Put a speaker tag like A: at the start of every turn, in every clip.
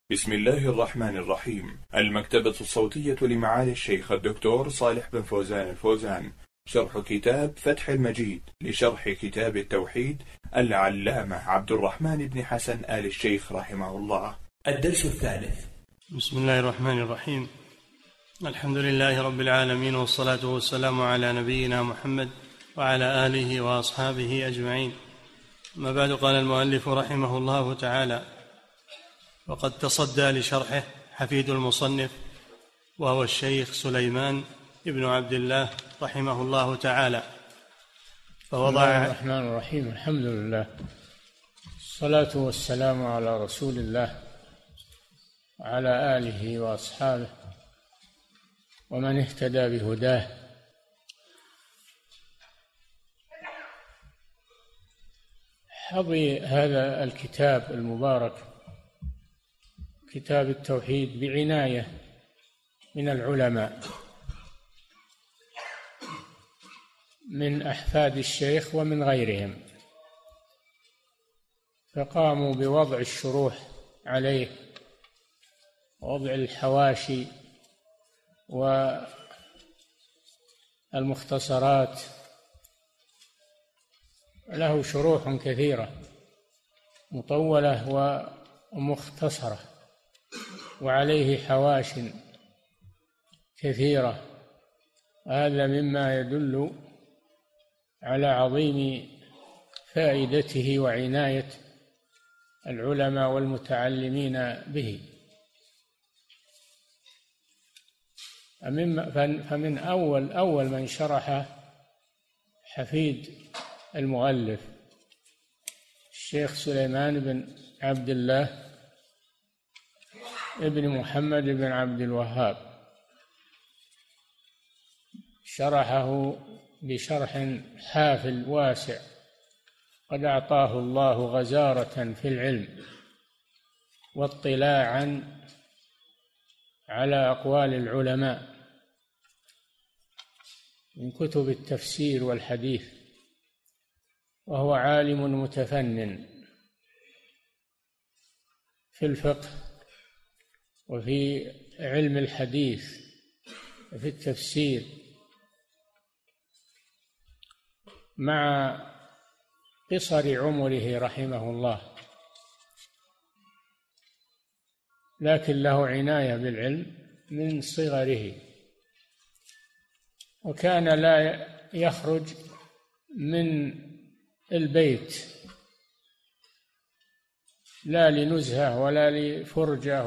A: بسم الله الرحمن الرحيم. المكتبة الصوتية لمعالي الشيخ الدكتور صالح بن فوزان الفوزان، شرح كتاب فتح المجيد لشرح كتاب التوحيد العلامة عبد الرحمن بن حسن آل الشيخ رحمه الله. الدرس الثالث.
B: بسم الله الرحمن الرحيم. الحمد لله رب العالمين، والصلاة والسلام على نبينا محمد وعلى آله وأصحابه أجمعين. ما بعد، قال المؤلف رحمه الله تعالى: وقد تصدى لشرحه حفيد المصنف، وهو الشيخ سليمان ابن عبد الله رحمه الله تعالى،
C: فوضع. بسم الله الرحمن الرحيم. الحمد لله، الصلاة والسلام على رسول الله وعلى آله وأصحابه ومن اهتدى بهداه. حظي هذا الكتاب المبارك، كتاب التوحيد، بعناية من العلماء من أحفاد الشيخ ومن غيرهم، فقاموا بوضع الشروح عليه ووضع الحواشي والمختصرات. له شروح كثيرة مطولة ومختصرة، وعليه حواش كثيرة. هذا مما يدل على عظيم فائدته وعناية العلماء والمتعلمين به. فمن أول من شرح حفيد المؤلف الشيخ سليمان بن عبد الله ابن محمد بن عبد الوهاب، شرحه بشرح حافل واسع، قد أعطاه الله غزارة في العلم واطلاعا على أقوال العلماء من كتب التفسير والحديث، وهو عالم متفنن في الفقه وفي علم الحديث وفي التفسير، مع قصر عمره رحمه الله، لكن له عناية بالعلم من صغره، وكان لا يخرج من البيت لا لنزهة ولا لفرجة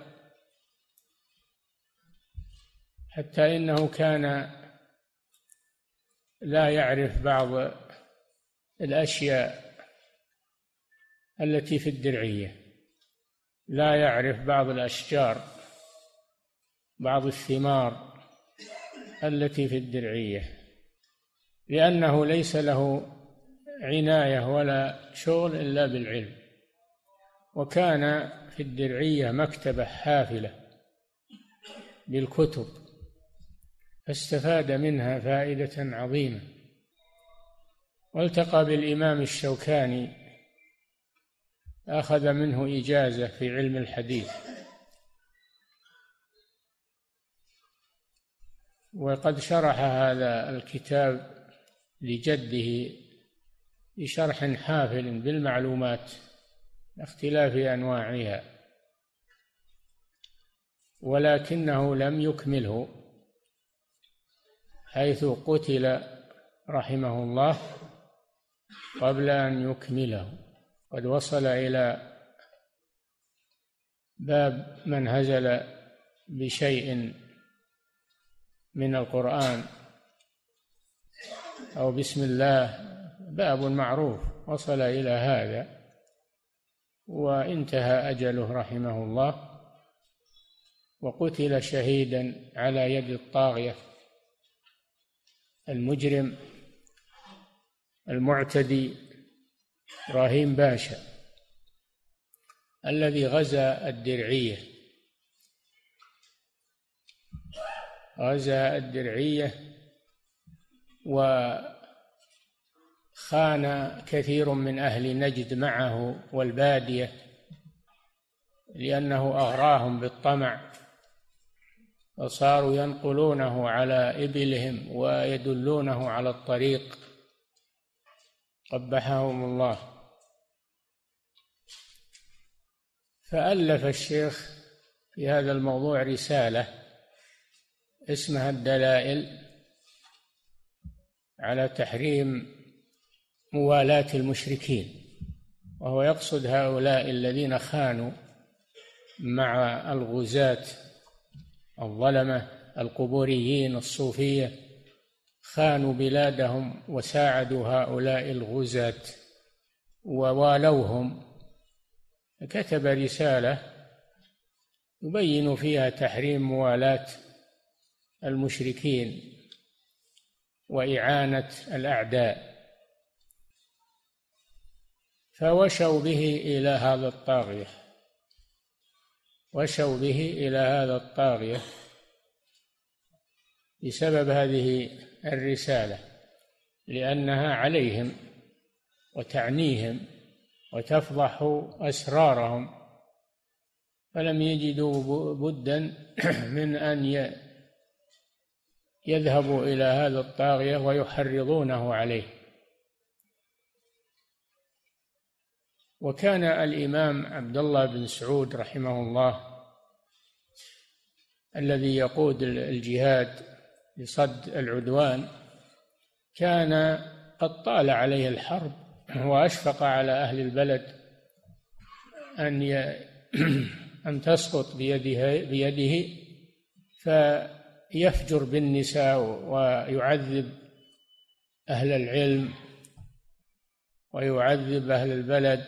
C: حتى إنه كان لا يعرف بعض الأشياء التي في الدرعية، لا يعرف بعض الأشجار، بعض الثمار التي في الدرعية، لأنه ليس له عناية ولا شغل إلا بالعلم. وكان في الدرعية مكتبة حافلة بالكتب، فاستفاد منها فائدة عظيمة. والتقى بالإمام الشوكاني، أخذ منه إجازة في علم الحديث، وقد شرح هذا الكتاب لجده بشرح حافل بالمعلومات باختلاف أنواعها، ولكنه لم يكمله، حيث قتل رحمه الله قبل أن يكمله. قد وصل إلى باب من هزل بشيء من القرآن أو بسم الله، باب معروف، وصل إلى هذا وانتهى أجله رحمه الله، وقتل شهيدا على يد الطاغية المجرم المعتدي إبراهيم باشا الذي غزا الدرعية، وخان كثير من أهل نجد معه والبادية، لأنه أغراهم بالطمع، وصاروا ينقلونه على إبلهم ويدلونه على الطريق، قبحهم الله. فألف الشيخ في هذا الموضوع رسالة اسمها الدلائل على تحريم موالاة المشركين، وهو يقصد هؤلاء الذين خانوا مع الغزاة الظلمة القبوريين الصوفية، خانوا بلادهم وساعدوا هؤلاء الغزاة ووالوهم. كتب رسالة يبين فيها تحريم موالاة المشركين وإعانة الأعداء، فوشوا به إلى هذا الطاغية، وشوا به إلى هذا الطاغية بسبب هذه الرسالة، لأنها عليهم وتعنيهم وتفضح أسرارهم، فلم يجدوا بدا من أن يذهبوا إلى هذا الطاغية ويحرضونه عليه. وكان الإمام عبد الله بن سعود رحمه الله الذي يقود الجهاد لصد العدوان كان قد طال عليه الحرب، وأشفق على أهل البلد أن تسقط بيده فيفجر بالنساء ويعذب أهل العلم ويعذب أهل البلد،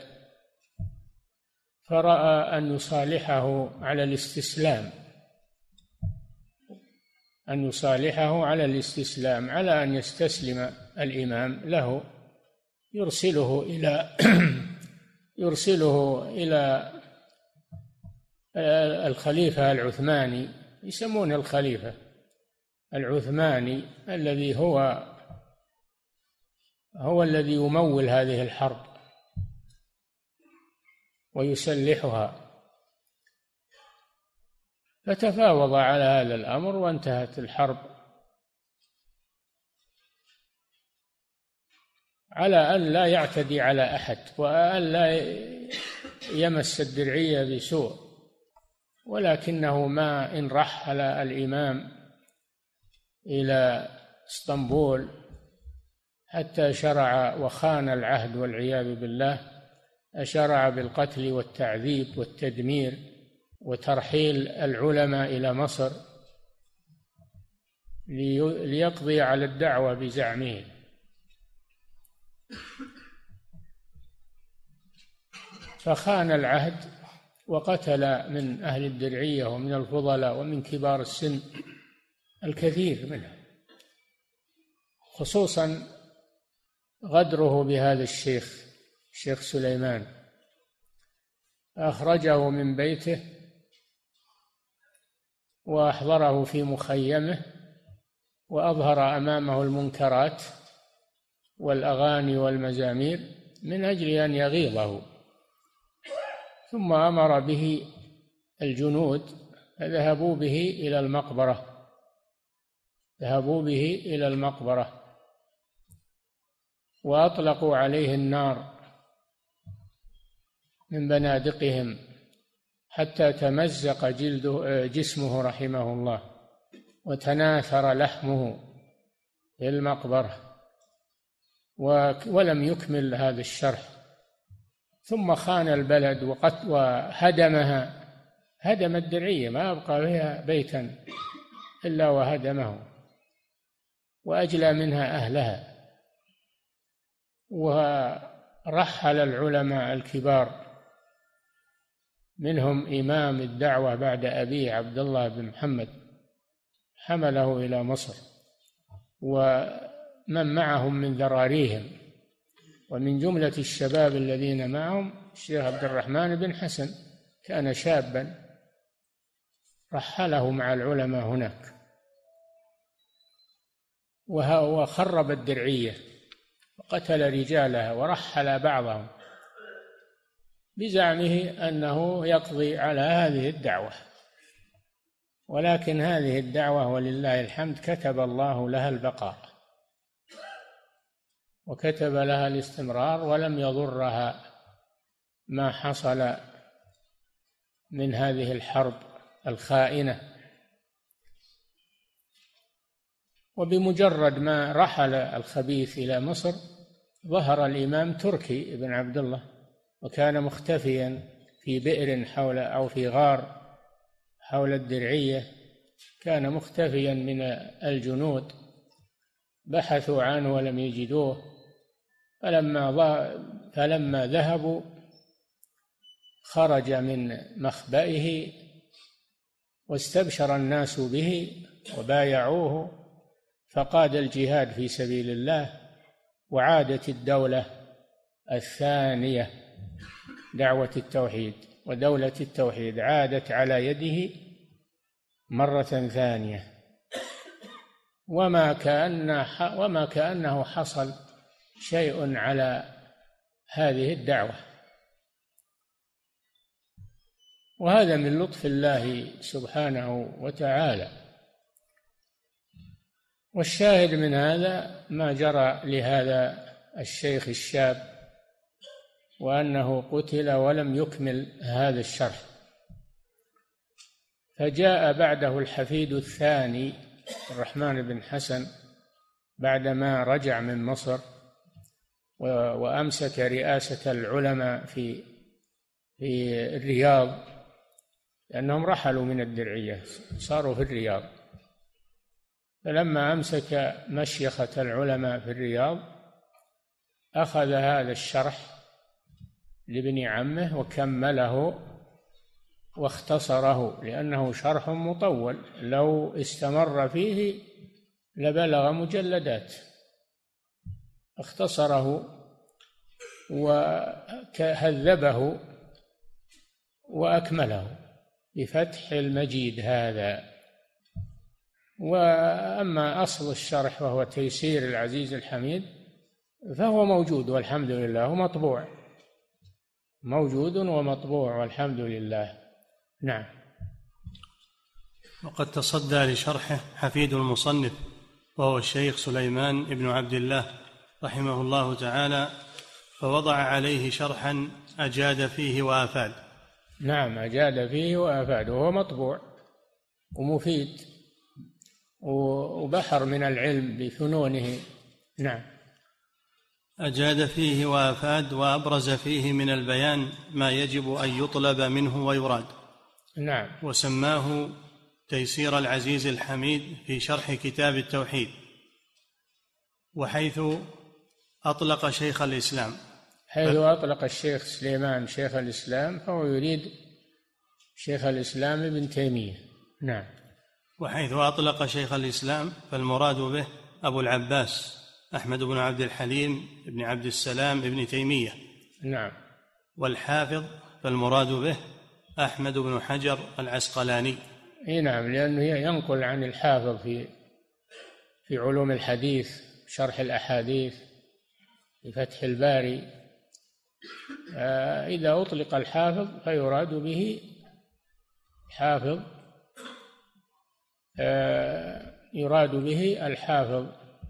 C: فرأى أن يصالحه على الاستسلام، أن يصالحه على الاستسلام، على أن يستسلم الإمام له، يرسله إلى الخليفة العثماني، يسمون الخليفة العثماني الذي هو الذي يمول هذه الحرب ويسلحها. فتفاوض على هذا الأمر وانتهت الحرب على أن لا يعتدي على أحد وأن لا يمس الدرعية بسوء، ولكنه ما إن رحل الإمام إلى اسطنبول حتى شرع وخان العهد والعياذ بالله، شرع بالقتل والتعذيب والتدمير وترحيل العلماء إلى مصر ليقضي على الدعوة بزعمه. فخان العهد وقتل من أهل الدرعية ومن الفضلاء ومن كبار السن الكثير منهم، خصوصا غدره بهذا الشيخ سليمان. أخرجه من بيته وأحضره في مخيمه وأظهر أمامه المنكرات والأغاني والمزامير من أجل أن يغيظه، ثم أمر به الجنود فذهبوا به إلى المقبرة، وأطلقوا عليه النار من بنادقهم حتى تمزق جسمه رحمه الله وتناثر لحمه في المقبرة، ولم يكمل هذا الشرح. ثم خان البلد وهدمها، هدم الدرعية، ما أبقى فيها بيتا إلا وهدمه وأجلى منها أهلها، ورحل العلماء الكبار، منهم إمام الدعوة بعد أبيه عبد الله بن محمد، حمله إلى مصر، ومن معهم من ذراريهم، ومن جملة الشباب الذين معهم الشيخ عبد الرحمن بن حسن، كان شابا رحله مع العلماء هناك، وخرب الدرعية وقتل رجالها ورحل بعضهم. بزعمه أنه يقضي على هذه الدعوة، ولكن هذه الدعوة ولله الحمد كتب الله لها البقاء وكتب لها الاستمرار، ولم يضرها ما حصل من هذه الحرب الخائنة. وبمجرد ما رحل الخبيث إلى مصر ظهر الإمام تركي بن عبد الله، وكان مختفيا في بئر حول أو في غار حول الدرعية، كان مختفيا من الجنود، بحثوا عنه ولم يجدوه، فلما ذهبوا خرج من مخبئه واستبشر الناس به وبايعوه، فقاد الجهاد في سبيل الله، وعادت الدولة الثانية دعوة التوحيد ودولة التوحيد عادت على يده مرة ثانية، وما كأنه حصل شيء على هذه الدعوة. وهذا من لطف الله سبحانه وتعالى. والشاهد من هذا ما جرى لهذا الشيخ الشاب، وأنه قتل ولم يكمل هذا الشرح، فجاء بعده الحفيد الثاني الرحمن بن حسن بعدما رجع من مصر وأمسك رئاسة العلماء في الرياض، لأنهم رحلوا من الدرعية صاروا في الرياض، فلما أمسك مشيخة العلماء في الرياض أخذ هذا الشرح لابن عمه وكمله واختصره، لأنه شرح مطول لو استمر فيه لبلغ مجلدات، اختصره وهذبه وأكمله بفتح المجيد هذا. وأما أصل الشرح وهو تيسير العزيز الحميد فهو موجود والحمد لله، ومطبوع، موجود ومطبوع والحمد لله. نعم.
B: وقد تصدى لشرحه حفيد المصنف وهو الشيخ سليمان بن عبد الله رحمه الله تعالى، فوضع عليه شرحا أجاد فيه وأفاد.
C: نعم، أجاد فيه وأفاد، وهو مطبوع ومفيد وبحر من العلم بفنونه. نعم.
B: أجاد فيه وأفاد وأبرز فيه من البيان ما يجب أن يطلب منه ويراد.
C: نعم.
B: وسماه تيسير العزيز الحميد في شرح كتاب التوحيد. وحيث أطلق شيخ الإسلام،
C: حيث أطلق الشيخ سليمان شيخ الإسلام فهو يريد شيخ الإسلام ابن تيمية. نعم.
B: وحيث أطلق شيخ الإسلام فالمراد به أبو العباس أحمد بن عبد الحليم بن عبد السلام ابن تيمية.
C: نعم.
B: والحافظ فالمراد به أحمد بن حجر العسقلاني.
C: نعم، لأنه ينقل عن الحافظ في علوم الحديث، شرح الأحاديث، في فتح الباري. إذا أطلق الحافظ فيراد به حافظ، يراد به الحافظ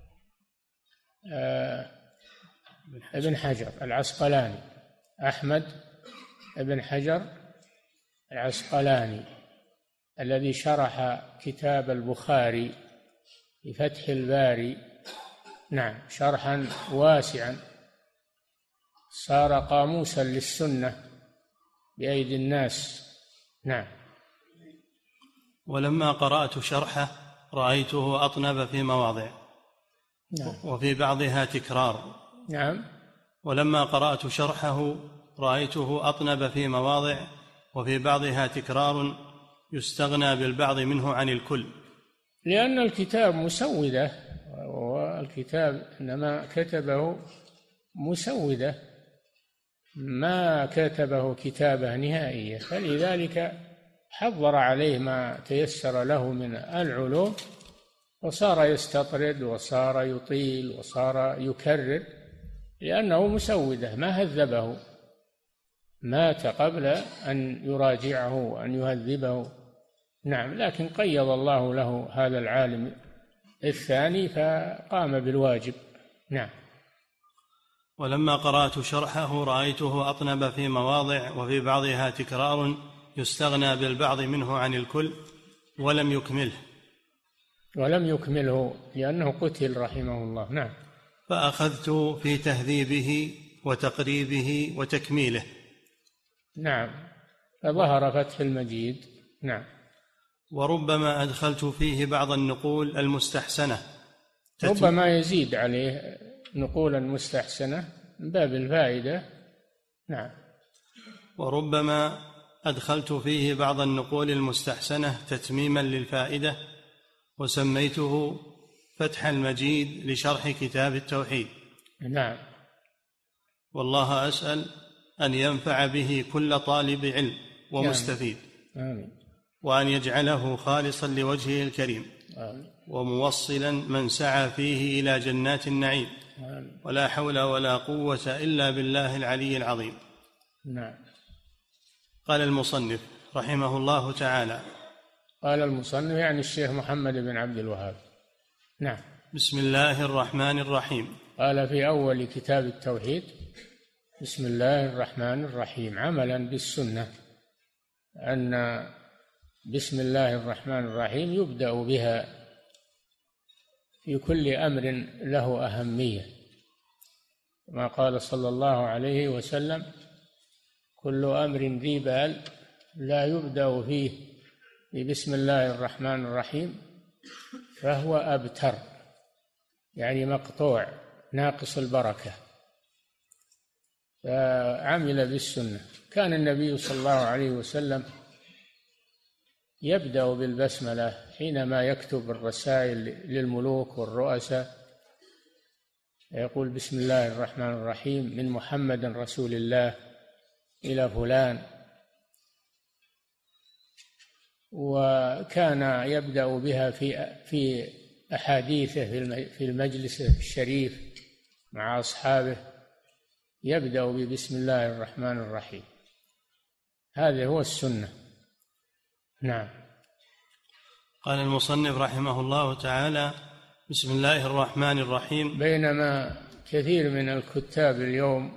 C: ابن حجر العسقلاني، أحمد ابن حجر العسقلاني الذي شرح كتاب البخاري بفتح الباري. نعم، شرحا واسعا صار قاموسا للسنة بأيدي الناس. نعم.
B: ولما قرأت شرحه رأيته أطنب في مواضع.
C: نعم.
B: وفي بعضها تكرار.
C: نعم.
B: ولما قرأت شرحه رأيته أطنب في مواضع وفي بعضها تكرار يستغنى بالبعض منه عن الكل،
C: لأن الكتاب مسودة، والكتاب إنما كتبه مسودة، ما كتبه كتابة نهائية، فلذلك حضر عليه ما تيسر له من العلوم، وصار يستطرد وصار يطيل وصار يكرر، لأنه مسودة ما مات قبل أن يراجعه وأن يهذبه. نعم، لكن قيض الله له هذا العالم الثاني فقام بالواجب. نعم.
B: ولما قرأت شرحه رأيته أطنب في مواضع، وفي بعضها تكرار يستغنى بالبعض منه عن الكل، ولم يكمله لأنه قتل رحمه الله. نعم. فأخذت في تهذيبه وتقريبه وتكميله.
C: نعم، فظهر فتح المجيد. نعم.
B: وربما أدخلت فيه بعض النقول المستحسنة،
C: ربما يزيد عليه نقولا مستحسنة من باب الفائدة. نعم.
B: وربما أدخلت فيه بعض النقول المستحسنة تتميما للفائدة، وسميته فتح المجيد لشرح كتاب التوحيد.
C: نعم.
B: والله أسأل أن ينفع به كل طالب علم ومستفيد.
C: آمين.
B: وأن يجعله خالصا لوجهه الكريم.
C: آمين.
B: وموصلا من سعى فيه إلى جنات النعيم.
C: آمين.
B: ولا حول ولا قوة إلا بالله العلي العظيم.
C: نعم.
B: قال المصنف رحمه الله تعالى.
C: قال المصنف يعني الشيخ محمد بن عبد الوهاب. نعم.
B: بسم الله الرحمن الرحيم.
C: قال في أول كتاب التوحيد: بسم الله الرحمن الرحيم، عملا بالسنة أن بسم الله الرحمن الرحيم يبدأ بها في كل أمر له أهمية، ما قال صلى الله عليه وسلم: كل أمر ذي بال لا يبدأ فيه بسم الله الرحمن الرحيم فهو أبتر، يعني مقطوع ناقص البركة. فعمل بالسنة. كان النبي صلى الله عليه وسلم يبدأ بالبسملة حينما يكتب الرسائل للملوك والرؤساء، يقول: بسم الله الرحمن الرحيم من محمد رسول الله إلى فلان. وكان يبدأ بها في أحاديثه في المجلس الشريف مع أصحابه، يبدأ ببسم الله الرحمن الرحيم. هذا هو السنة. نعم.
B: قال المصنف رحمه الله تعالى: بسم الله الرحمن الرحيم.
C: بينما كثير من الكتاب اليوم،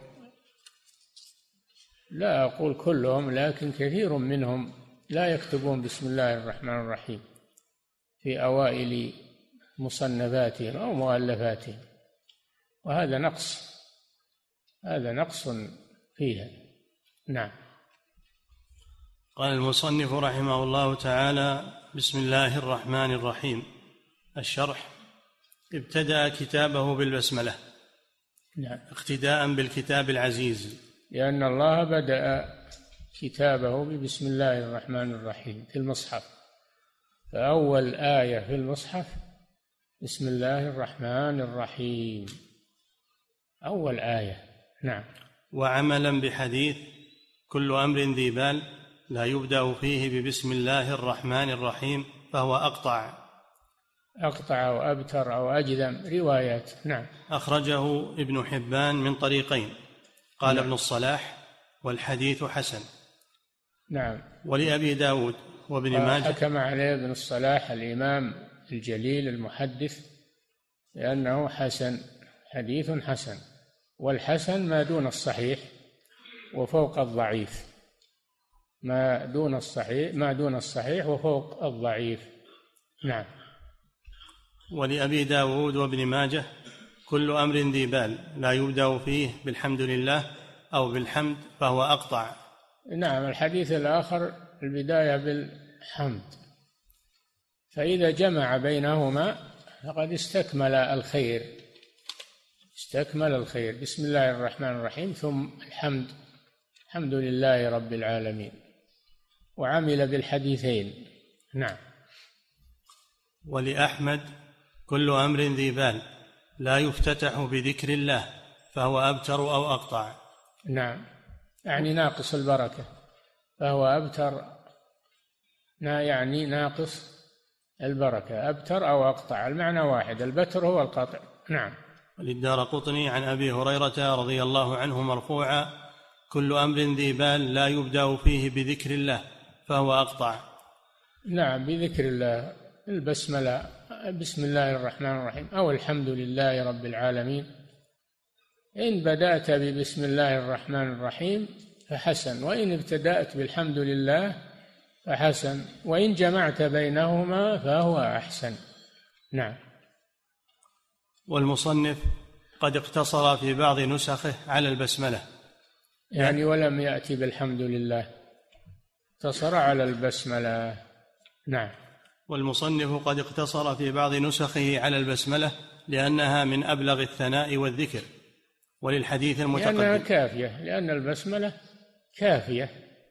C: لا أقول كلهم لكن كثير منهم، لا يكتبون بسم الله الرحمن الرحيم في أوائل مصنفاتهم أو مؤلفاتهم، وهذا نقص، هذا نقص فيها. نعم.
B: قال المصنف رحمه الله تعالى: بسم الله الرحمن الرحيم. الشرح: ابتدأ كتابه بالبسملة.
C: نعم.
B: اقتداء بالكتاب العزيز،
C: لأن الله بدأ كتابه ببسم الله الرحمن الرحيم في المصحف، فأول آية في المصحف بسم الله الرحمن الرحيم، أول آية. نعم.
B: وعملا بحديث: كل أمر ذي بال لا يبدأ فيه ببسم الله الرحمن الرحيم فهو أقطع
C: أو أبتر أو أجذم، روايات. نعم.
B: أخرجه ابن حبان من طريقين، قال
C: نعم.
B: ابن الصلاح: والحديث حسن.
C: نعم.
B: ولأبي داود وابن ماجه.
C: حكم عليه ابن الصلاح الإمام الجليل المحدث لأنه حسن، حديث حسن، والحسن ما دون الصحيح وفوق الضعيف، ما دون الصحيح وفوق الضعيف. نعم.
B: ولأبي داود وابن ماجه: كل أمر ذي بال لا يبدأ فيه بالحمد لله أو بالحمد فهو أقطع.
C: نعم. الحديث الآخر البداية بالحمد، فإذا جمع بينهما فقد استكمل الخير، بسم الله الرحمن الرحيم ثم الحمد، الحمد لله رب العالمين، وعمل بالحديثين. نعم.
B: ولأحمد: كل أمر ذي بال لا يفتتح بذكر الله فهو أبتر أو أقطع.
C: نعم، يعني ناقص البركة، فهو أبتر يعني ناقص البركة، أبتر أو أقطع المعنى واحد، البتر هو القطع. نعم.
B: وللدارقطني عن أبي هريرة رضي الله عنه مرفوعا: كل أمر ذي بال لا يبدأ فيه بذكر الله فهو أقطع.
C: نعم، بذكر الله، البسملة، بسم الله الرحمن الرحيم أو الحمد لله رب العالمين. إن بدأت ببسم الله الرحمن الرحيم فحسن، وإن ابتدأت بالحمد لله فحسن، وإن جمعت بينهما فهو أحسن. نعم.
B: والمصنف قد اقتصر في بعض نسخه على البسملة،
C: يعني ولم يأتي بالحمد لله، اقتصر على البسملة. نعم.
B: والمصنف قد اقتصر في بعض نسخه على البسملة لأنها من أبلغ الثناء والذكر، وللحديث المتقدم
C: لأنها كافية، لأن البسملة كافية،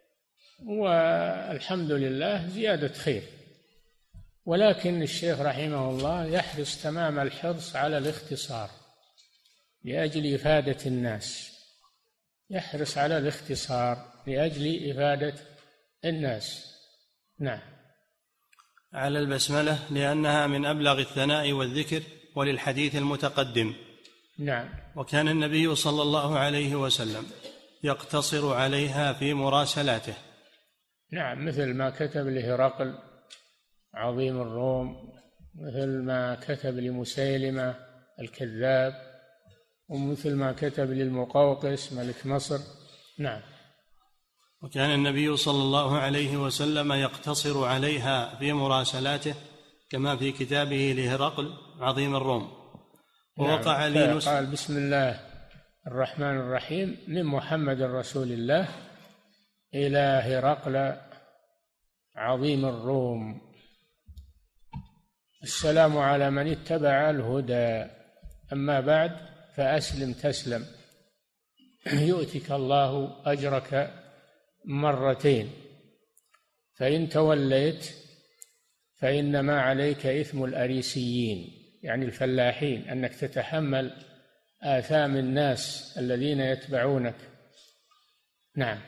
C: والحمد لله زيادة خير. ولكن الشيخ رحمه الله يحرص تمام الحرص على الاختصار لأجل إفادة الناس، يحرص على الاختصار لأجل إفادة الناس. نعم.
B: على البسملة لأنها من أبلغ الثناء والذكر، وللحديث المتقدم.
C: نعم.
B: وكان النبي صلى الله عليه وسلم يقتصر عليها في مراسلاته.
C: نعم، مثل ما كتب لهرقل عظيم الروم، مثل ما كتب لمسيلمة الكذاب، ومثل ما كتب للمقوقس ملك مصر. نعم.
B: وكان النبي صلى الله عليه وسلم يقتصر عليها في مراسلاته كما في كتابه لهرقل عظيم الروم. ووقع لي
C: نعم. قال بسم الله الرحمن الرحيم من محمد رسول الله إلى هرقل عظيم الروم، السلام على من اتبع الهدى، أما بعد فأسلم تسلم يؤتك الله أجرك مرتين، فإن توليت فإنما عليك إثم الأريسيين، يعني الفلاحين، أنك تتحمل آثام الناس الذين يتبعونك. نعم.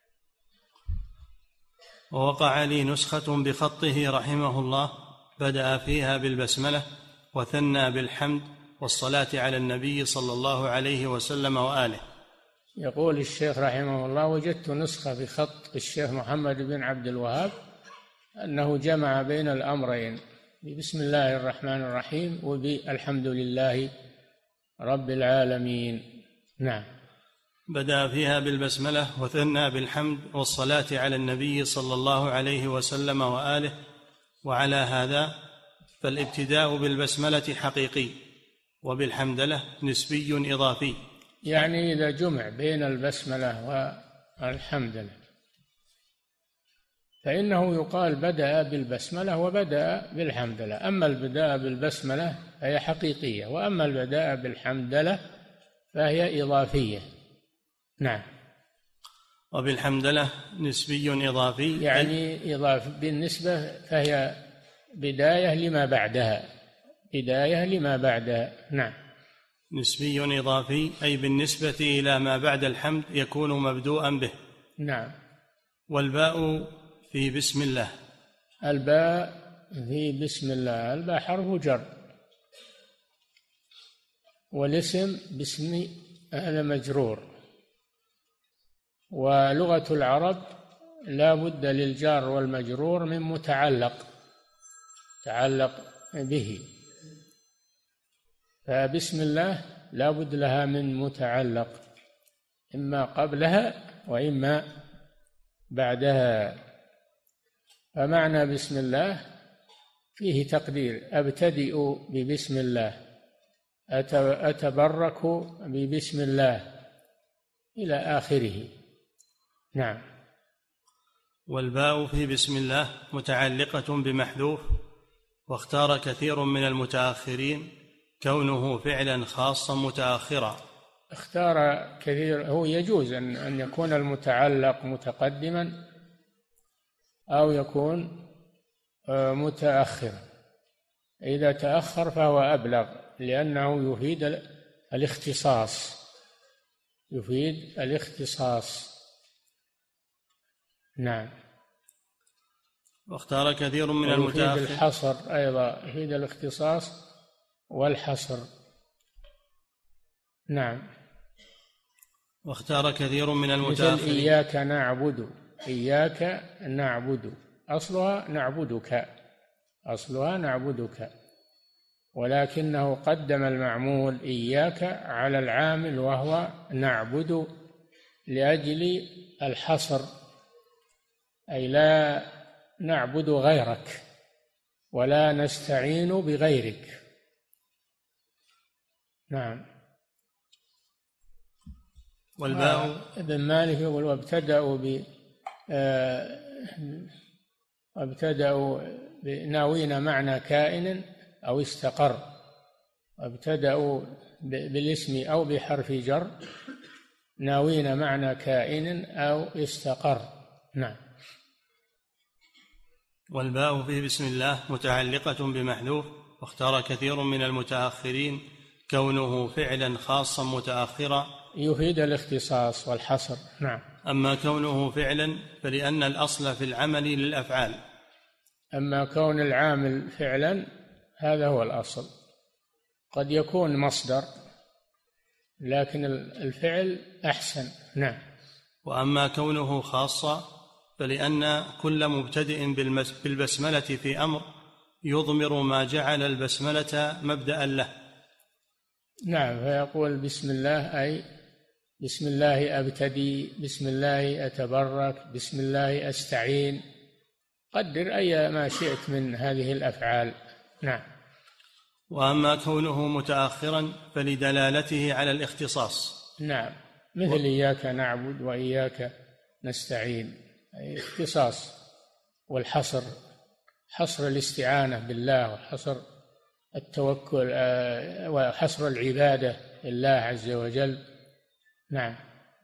B: ووقع لي نسخة بخطه رحمه الله بدأ فيها بالبسملة وثنى بالحمد والصلاة على النبي صلى الله عليه وسلم وآله.
C: يقول الشيخ رحمه الله: وجدت نسخة بخط الشيخ محمد بن عبد الوهاب أنه جمع بين الأمرين، بسم الله الرحمن الرحيم وبالحمد لله رب العالمين. نعم.
B: بدأ فيها بالبسملة وثنى بالحمد والصلاة على النبي صلى الله عليه وسلم وآله. وعلى هذا فالابتداء بالبسملة حقيقي، وبالحمدلة نسبي إضافي،
C: يعني إذا جمع بين البسملة والحمدلة فإنه يقال بدأ بالبسملة وبدأ بالحمدلة. أما البداء بالبسملة فهي حقيقية، وأما البداء بالحمدلة فهي إضافية. نعم.
B: وبالحمدلة نسبي إضافي،
C: يعني إضافي بالنسبة فهي بداية لما بعدها، بداية لما بعدها. نعم.
B: نسبي إضافي أي بالنسبة إلى ما بعد الحمد يكون مبدوءا به.
C: نعم.
B: والباء في بسم الله،
C: الباء في بسم الله، الباء حرف جر، والاسم باسم هذا مجرور، ولغة العرب لا بد للجار والمجرور من متعلق به، فبسم الله لا بد لها من متعلق إما قبلها وإما بعدها. فمعنى بسم الله فيه تقدير: أبتدئ ببسم الله، أتبرك ببسم الله، إلى آخره. نعم.
B: والباء في بسم الله متعلقة بمحذوف، واختار كثير من المتأخرين كونه فعلا خاصا متأخرا.
C: اختار كثير، هو يجوز أن يكون المتعلق متقدما أو يكون متأخرا. إذا تأخر فهو أبلغ، لأنه يفيد الاختصاص، يفيد الاختصاص. نعم.
B: واختار كثير من المتأخرين
C: يفيد الحصر أيضا، يفيد الاختصاص والحصر. نعم.
B: واختار كثير من
C: مثل
B: المتأخرين.
C: إياك نعبد، إياك نعبد أصلها نعبدك، أصلها نعبدك، ولكنه قدم المعمول إياك على العامل وهو نعبد لأجل الحصر، أي لا نعبد غيرك ولا نستعين بغيرك. نعم.
B: والباء
C: ابن مالك يقول وابتدأوا بناوين معنى كائن أو استقر، وابتدأوا بالاسم أو بحرف جر ناوين معنى كائن أو استقر. نعم.
B: والباء في بسم الله متعلقة بمحذوف، واختار كثير من المتأخرين كونه فعلا خاصا متأخرا
C: يفيد الاختصاص والحصر. نعم.
B: أما كونه فعلا فلأن الأصل في العمل للأفعال.
C: أما كون العامل فعلا هذا هو الأصل، قد يكون مصدر لكن الفعل أحسن. نعم.
B: وأما كونه خاصا فلأن كل مبتدئ بالبسملة في أمر يضمر ما جعل البسملة مبدأ له.
C: نعم. فيقول بسم الله أي بسم الله أبتدي، بسم الله أتبرك، بسم الله أستعين، قدر أي ما شئت من هذه الأفعال. نعم.
B: وأما كونه متأخرا فلدلالته على الاختصاص.
C: نعم. مثل إياك نعبد وإياك نستعين، أي اختصاص والحصر، حصر الاستعانة بالله وحصر التوكل وحصر العبادة لله عز وجل. نعم.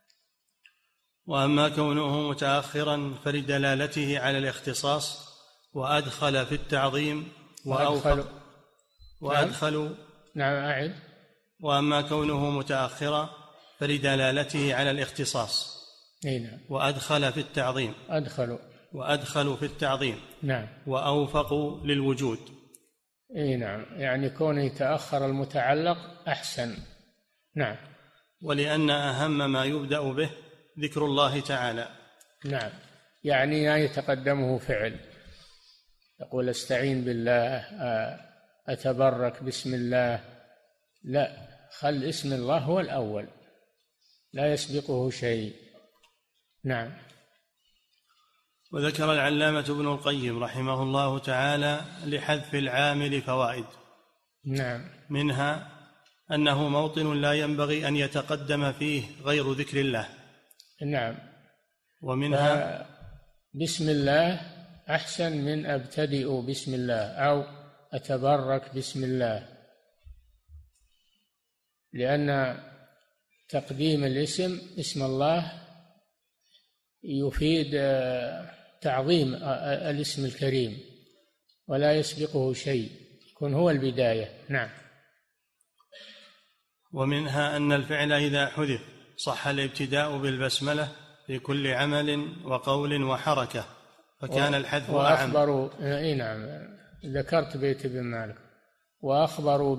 B: وأما كونه متأخرا فلدلالته على الاختصاص وأدخل في التعظيم وأدخل.
C: نعم. أعد.
B: وأما كونه متأخرا فلدلالته على الاختصاص.
C: نعم.
B: وأدخل في التعظيم. وأدخل في التعظيم.
C: نعم.
B: وأوفق للوجود.
C: نعم. يعني كونه يتأخر المتعلق أحسن. نعم.
B: ولأن أهم ما يبدأ به ذكر الله تعالى.
C: نعم. يعني لا يتقدمه فعل، يقول استعين بالله، أتبرك بسم الله، لا، خل اسم الله هو الأول، لا يسبقه شيء. نعم.
B: وذكر العلامة ابن القيم رحمه الله تعالى لحذف العامل فوائد.
C: نعم.
B: منها أنه موطن لا ينبغي أن يتقدم فيه غير ذكر الله.
C: نعم.
B: ومنها
C: بسم الله أحسن من أبتدئ بسم الله أو أتبرك بسم الله، لأن تقديم الاسم اسم الله يفيد تعظيم الاسم الكريم ولا يسبقه شيء، يكون هو البداية. نعم.
B: ومنها أن الفعل إذا حذف صح الابتداء بالبسملة في كل عمل وقول وحركة، فكان الحذف أعم.
C: نعم، ذكرت بيت ابن مالك. وأخبروا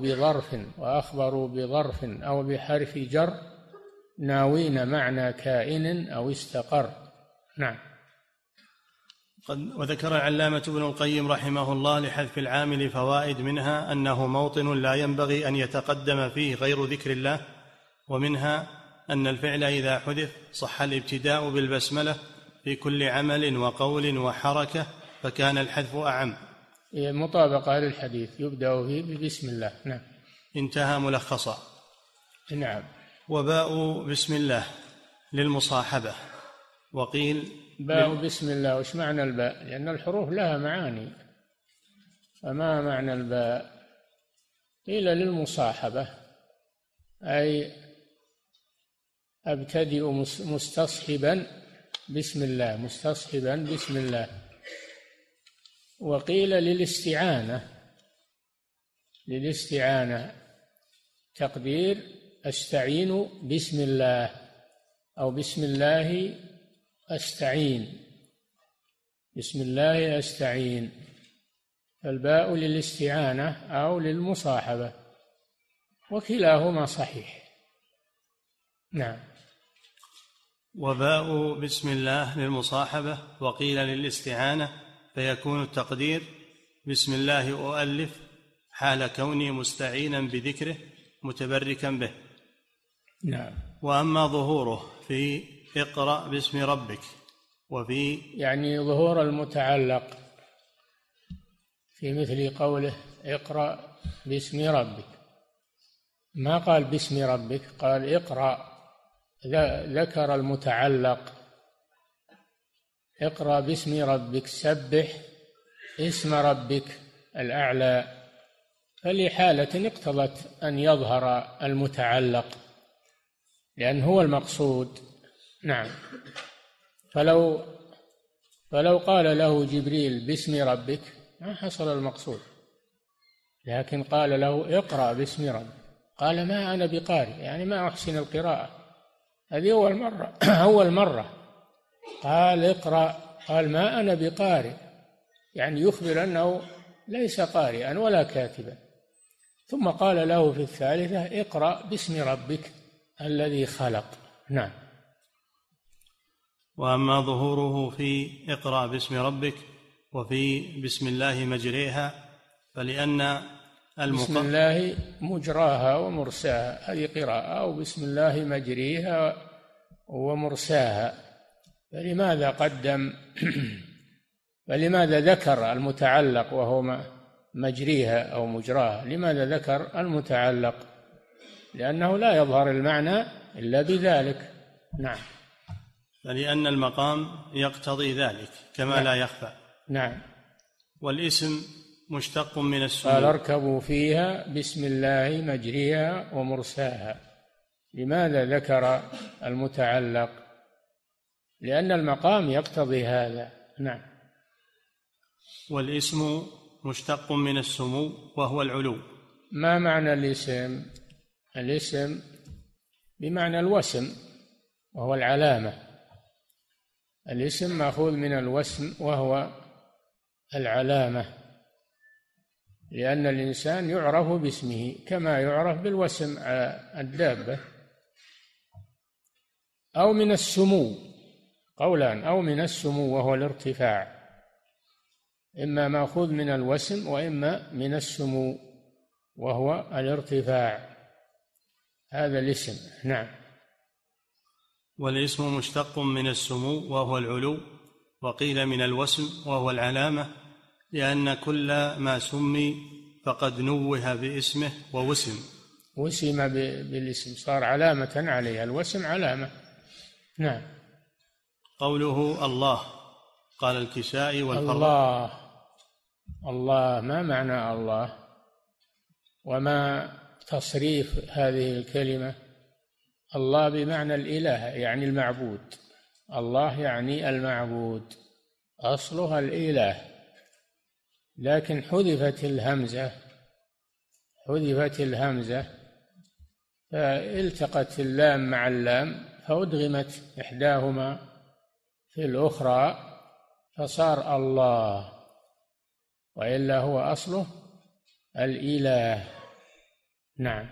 C: بظرف أو بحرف جر ناوين معنى كائن أو استقر. نعم.
B: وذكر العلامة ابن القيم رحمه الله لحذف العامل فوائد، منها أنه موطن لا ينبغي أن يتقدم فيه غير ذكر الله. ومنها أن الفعل إذا حذف صح الابتداء بالبسملة في كل عمل وقول وحركة، فكان الحذف أعم.
C: مطابقة للحديث يبدأ فيه ببسم الله. نعم.
B: انتهى ملخصا.
C: نعم.
B: وباء بسم الله للمصاحبة. وقيل
C: باء بسم الله، وش معنى الباء؟ لأن الحروف لها معاني، فما معنى الباء؟ قيل للمصاحبة، أي أبتدئ مستصحبا بسم الله، مستصحبا بسم الله. وقيل للاستعانة تقدير أستعين بسم الله أو بسم الله أستعين، بسم الله أستعين. فالباء للاستعانة أو للمصاحبة، وكلاهما صحيح. نعم.
B: وباء بسم الله للمصاحبة وقيل للاستعانة، فيكون التقدير بسم الله أؤلف حال كوني مستعينا بذكره متبركا به.
C: نعم.
B: وأما ظهوره في اقرأ باسم ربك وفي
C: يعني ظهور المتعلق في مثل قوله اقرأ باسم ربك، ما قال باسم ربك، قال اقرأ، ذكر المتعلق اقرأ باسم ربك، سبح اسم ربك الأعلى، فلحالة اقتضت أن يظهر المتعلق لأن هو المقصود. نعم. فلو قال له جبريل باسم ربك ما حصل المقصود، لكن قال له اقرأ باسم ربك، قال ما أنا بقارئ، يعني ما أحسن القراءة، هذه أول مرة قال اقرأ، قال ما أنا بقارئ، يعني يخبر أنه ليس قارئا ولا كاتبا. ثم قال له في الثالثة اقرأ باسم ربك الذي خلق. نعم.
B: وأما ظهوره في اقرأ باسم ربك وفي بسم الله مجريها، فلأن
C: بسم الله مجراها ومرساها هذه قراءة، أو بسم الله مجريها ومرساها، فلماذا قدم فلماذا ذكر المتعلق وهو مجريها أو مجراها؟ لماذا ذكر المتعلق؟ لأنه لا يظهر المعنى إلا بذلك. نعم.
B: فلأن المقام يقتضي ذلك كما
C: نعم.
B: لا يخفى.
C: نعم.
B: والاسم مشتق من السمو.
C: قال اركبوا فيها بسم الله مجريها ومرساها. لماذا ذكر المتعلق؟ لأن المقام يقتضي هذا. نعم.
B: والاسم مشتق من السمو وهو العلو.
C: ما معنى الاسم؟ الاسم بمعنى الوسم وهو العلامة. الاسم مأخوذ من الوسم وهو العلامة، لأن الإنسان يعرف باسمه كما يعرف بالوسم الدابة. أو من السمو، قولان، أو من السمو وهو الارتفاع، إما مأخوذ من الوسم وإما من السمو وهو الارتفاع، هذا الاسم. نعم.
B: والاسم مشتق من السمو وهو العلو، وقيل من الوسم وهو العلامة، لأن كل ما سمي فقد نوه باسمه ووسم.
C: وسم بالاسم، صار علامة عليه، الوسم علامة. نعم.
B: قوله الله، قال الكسائي
C: والفراء. الله ما معنى الله؟ وما تصريف هذه الكلمة؟ الله بمعنى الإله، يعني المعبود. الله يعني المعبود، أصلها الإله، لكن حذفت الهمزة فالتقت اللام مع اللام فأدغمت إحداهما في الأخرى فصار الله، وإلا هو أصله الإله. نعم.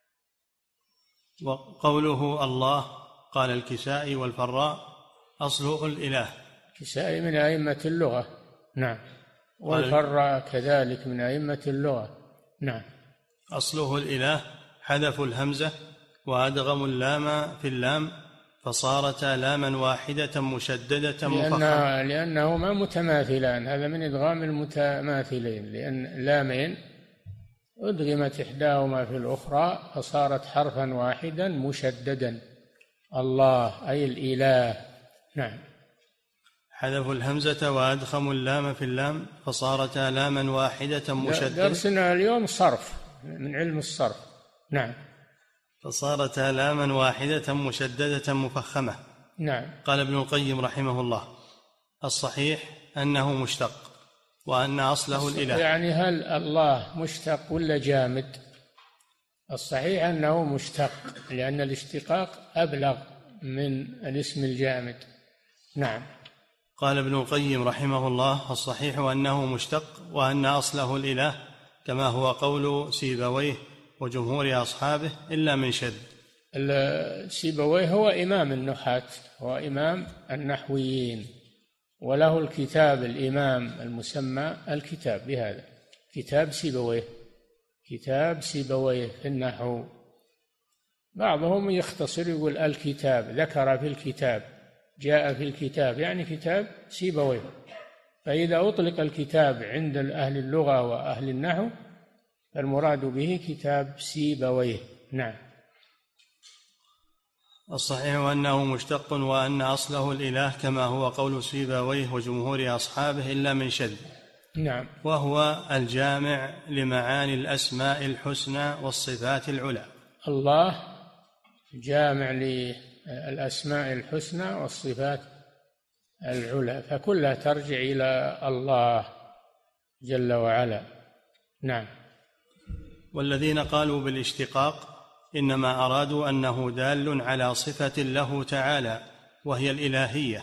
B: وقوله الله، قال الكسائي والفراء، أصله الإله.
C: الكسائي من أئمة اللغة. نعم. والفراء كذلك من أئمة اللغة. نعم.
B: أصله الإله، حذفوا الهمزة وأدغموا اللام في اللام فصارتا لاما واحدة مشددة مفخمة،
C: لأنهما متماثلان، هذا من إدغام المتماثلين، لأن لامين أدغمت إحداهما في الأخرى فصارت حرفا واحدا مشددا، الله أي الإله. نعم.
B: حذفوا الهمزة وأدغموا اللام في اللام فصارتا لاما واحدة مشددة.
C: درسنا اليوم صرف، من علم الصرف. نعم.
B: فصارتا لاما واحدة مشددة مفخمة.
C: نعم.
B: قال ابن القيم رحمه الله: الصحيح أنه مشتق، وأن أصله الإله.
C: يعني هل الله مشتق ولا جامد؟ الصحيح أنه مشتق، لأن الاشتقاق أبلغ من الاسم الجامد. نعم.
B: قال ابن القيم رحمه الله: الصحيح أنه مشتق، وأن أصله الإله، كما هو قول سيبويه وجمهور أصحابه إلا من شذ.
C: سيبويه هو إمام النحاة، هو إمام النحويين، وله الكتاب الإمام المسمى الكتاب بهذا، كتاب سيبويه، كتاب سيبويه في النحو. بعضهم يختصر يقول الكتاب، ذكر في الكتاب، جاء في الكتاب، يعني كتاب سيبويه. فإذا أطلق الكتاب عند أهل اللغة وأهل النحو فالمراد به كتاب سيبويه. نعم.
B: الصحيح أنه مشتق، وأن أصله الإله كما هو قول سيبويه وجمهور أصحابه إلا من شذ.
C: نعم.
B: وهو الجامع لمعاني الأسماء الحسنى والصفات العلى.
C: الله جامع للأسماء الحسنى والصفات العلى، فكلها ترجع إلى الله جل وعلا. نعم.
B: والذين قالوا بالاشتقاق إنما أرادوا أنه دال على صفة له تعالى وهي الإلهية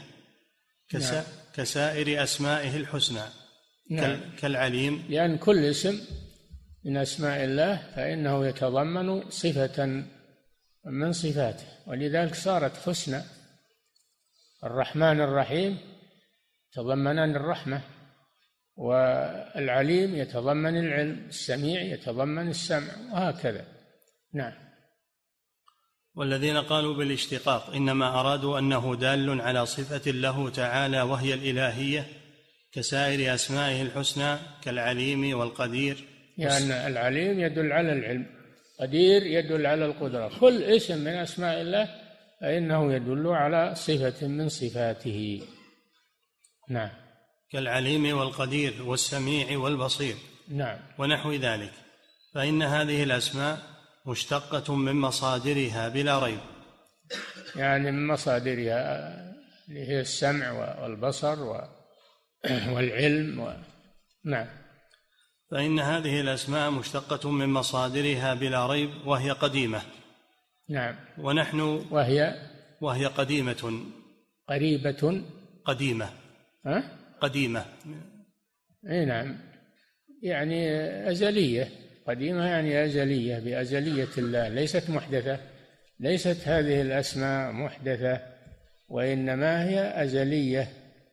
B: كسائر أسمائه الحسنى.
C: نعم.
B: كالعليم،
C: لأن كل اسم من أسماء الله فإنه يتضمن صفة من صفاته، ولذلك صارت حسنى. الرحمن الرحيم يتضمنان الرحمة، والعليم يتضمن العلم، السميع يتضمن السمع، وهكذا. نعم.
B: والذين قالوا بالاشتقاق إنما أرادوا أنه دال على صفة له تعالى وهي الإلهية كسائر أسمائه الحسنى كالعليم والقدير.
C: يعني العليم يدل على العلم، قدير يدل على القدرة، كل اسم من أسماء الله فإنه يدل على صفة من صفاته. نعم.
B: كالعليم والقدير والسميع والبصير.
C: نعم.
B: ونحو ذلك. فإن هذه الأسماء مشتقة من مصادرها بلا ريب،
C: يعني من مصادرها اللي هي السمع والبصر والعلم نعم.
B: فإن هذه الأسماء مشتقة من مصادرها بلا ريب، وهي قديمة.
C: نعم.
B: ونحن وهي قديمة
C: قريبة
B: قديمة. قديمة.
C: اي نعم، يعني أزلية. قديمة يعني أزلية، بأزلية الله، ليست محدثة. ليست هذه الأسماء محدثة، وإنما هي أزلية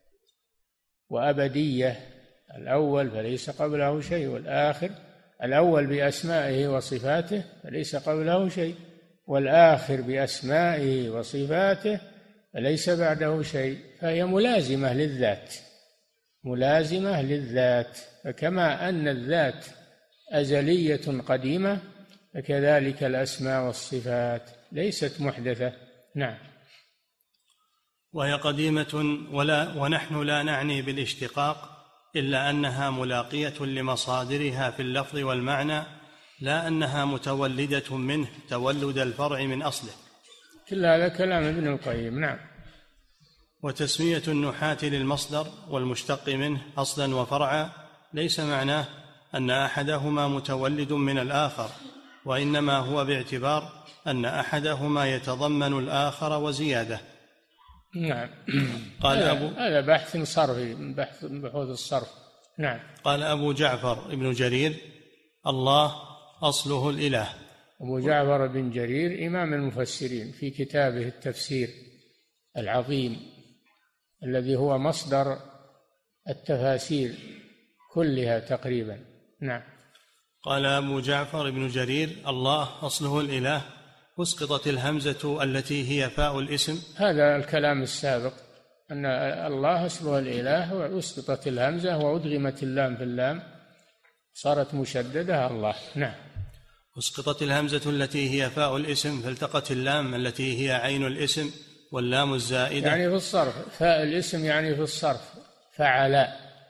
C: وأبدية. الأول فليس قبله شيء، والآخر الأول بأسمائه وصفاته فليس قبله شيء، والآخر بأسمائه وصفاته فليس بعده شيء. فهي ملازمة للذات، ملازمة للذات. فكما أن الذات أزلية قديمة فكذلك الأسماء والصفات ليست محدثة. نعم.
B: وهي قديمة ونحن لا نعني بالاشتقاق إلا أنها ملاقية لمصادرها في اللفظ والمعنى، لا أنها متولدة منه تولد الفرع من أصله.
C: كل هذا كلام ابن القيم. نعم.
B: وتسمية النحاة للمصدر والمشتق منه أصلا وفرعا ليس معناه أن أحدهما متولد من الآخر، وإنما هو باعتبار أن أحدهما يتضمن الآخر وزيادة.
C: نعم.
B: قال
C: هذا بحث صرفي من بحوث الصرف. نعم.
B: قال أبو جعفر ابن جرير: الله أصله الإله.
C: أبو جعفر بن جرير إمام المفسرين في كتابه التفسير العظيم الذي هو مصدر التفاسير كلها تقريبا. نعم.
B: قال أبو جعفر بن جرير: الله أصله الإله، أسقطت الهمزة التي هي فاء الاسم.
C: هذا الكلام السابق أن الله أصله الإله، وأسقطت الهمزة وأدغمت اللام في اللام صارت مشددة الله. نعم.
B: أسقطت الهمزة التي هي فاء الاسم فالتقت اللام التي هي عين الاسم واللام الزائدة.
C: يعني في الصرف فاء الاسم يعني في الصرف فعل،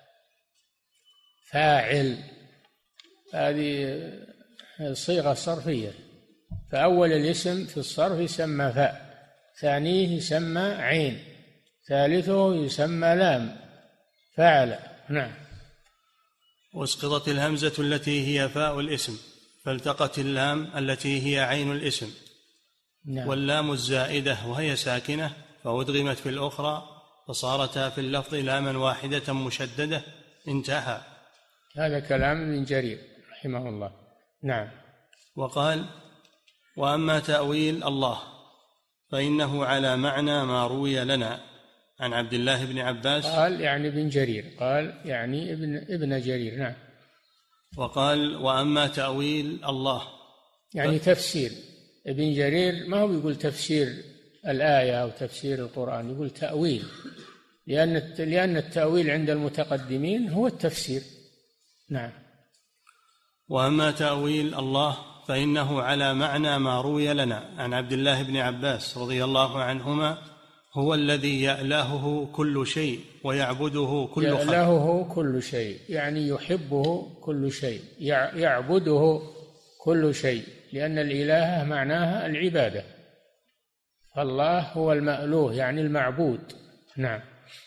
C: فاعل، هذه صيغة صرفية. فأول الاسم في الصرف يسمى فاء، ثانيه يسمى عين، ثالثه يسمى لام، فعل. نعم.
B: واسقطت الهمزة التي هي فاء الاسم فالتقت اللام التي هي عين الاسم.
C: نعم.
B: واللام الزائدة وهي ساكنة فأدغمت في الأخرى فصارتا في اللفظ لاما واحدة مشددة. انتهى.
C: هذا كلام ابن جرير رحمه الله. نعم.
B: وقال: وأما تأويل الله فإنه على معنى ما روي لنا عن عبد الله بن عباس.
C: قال يعني ابن جرير، قال يعني ابن جرير. نعم.
B: وقال وأما تأويل الله
C: يعني تفسير. ابن جرير ما هو يقول تفسير الآية أو تفسير القرآن، يقول تأويل، لأن التأويل عند المتقدمين هو التفسير. نعم.
B: وأما تأويل الله فإنه على معنى ما روي لنا عن عبد الله بن عباس رضي الله عنهما هو الذي يألهه كل شيء ويعبده كل خلق.
C: يألهه كل شيء يعني يحبه كل شيء، يعبده كل شيء، لأن الإله معناها العبادة، فالله هو المألوه يعني المعبود. نعم.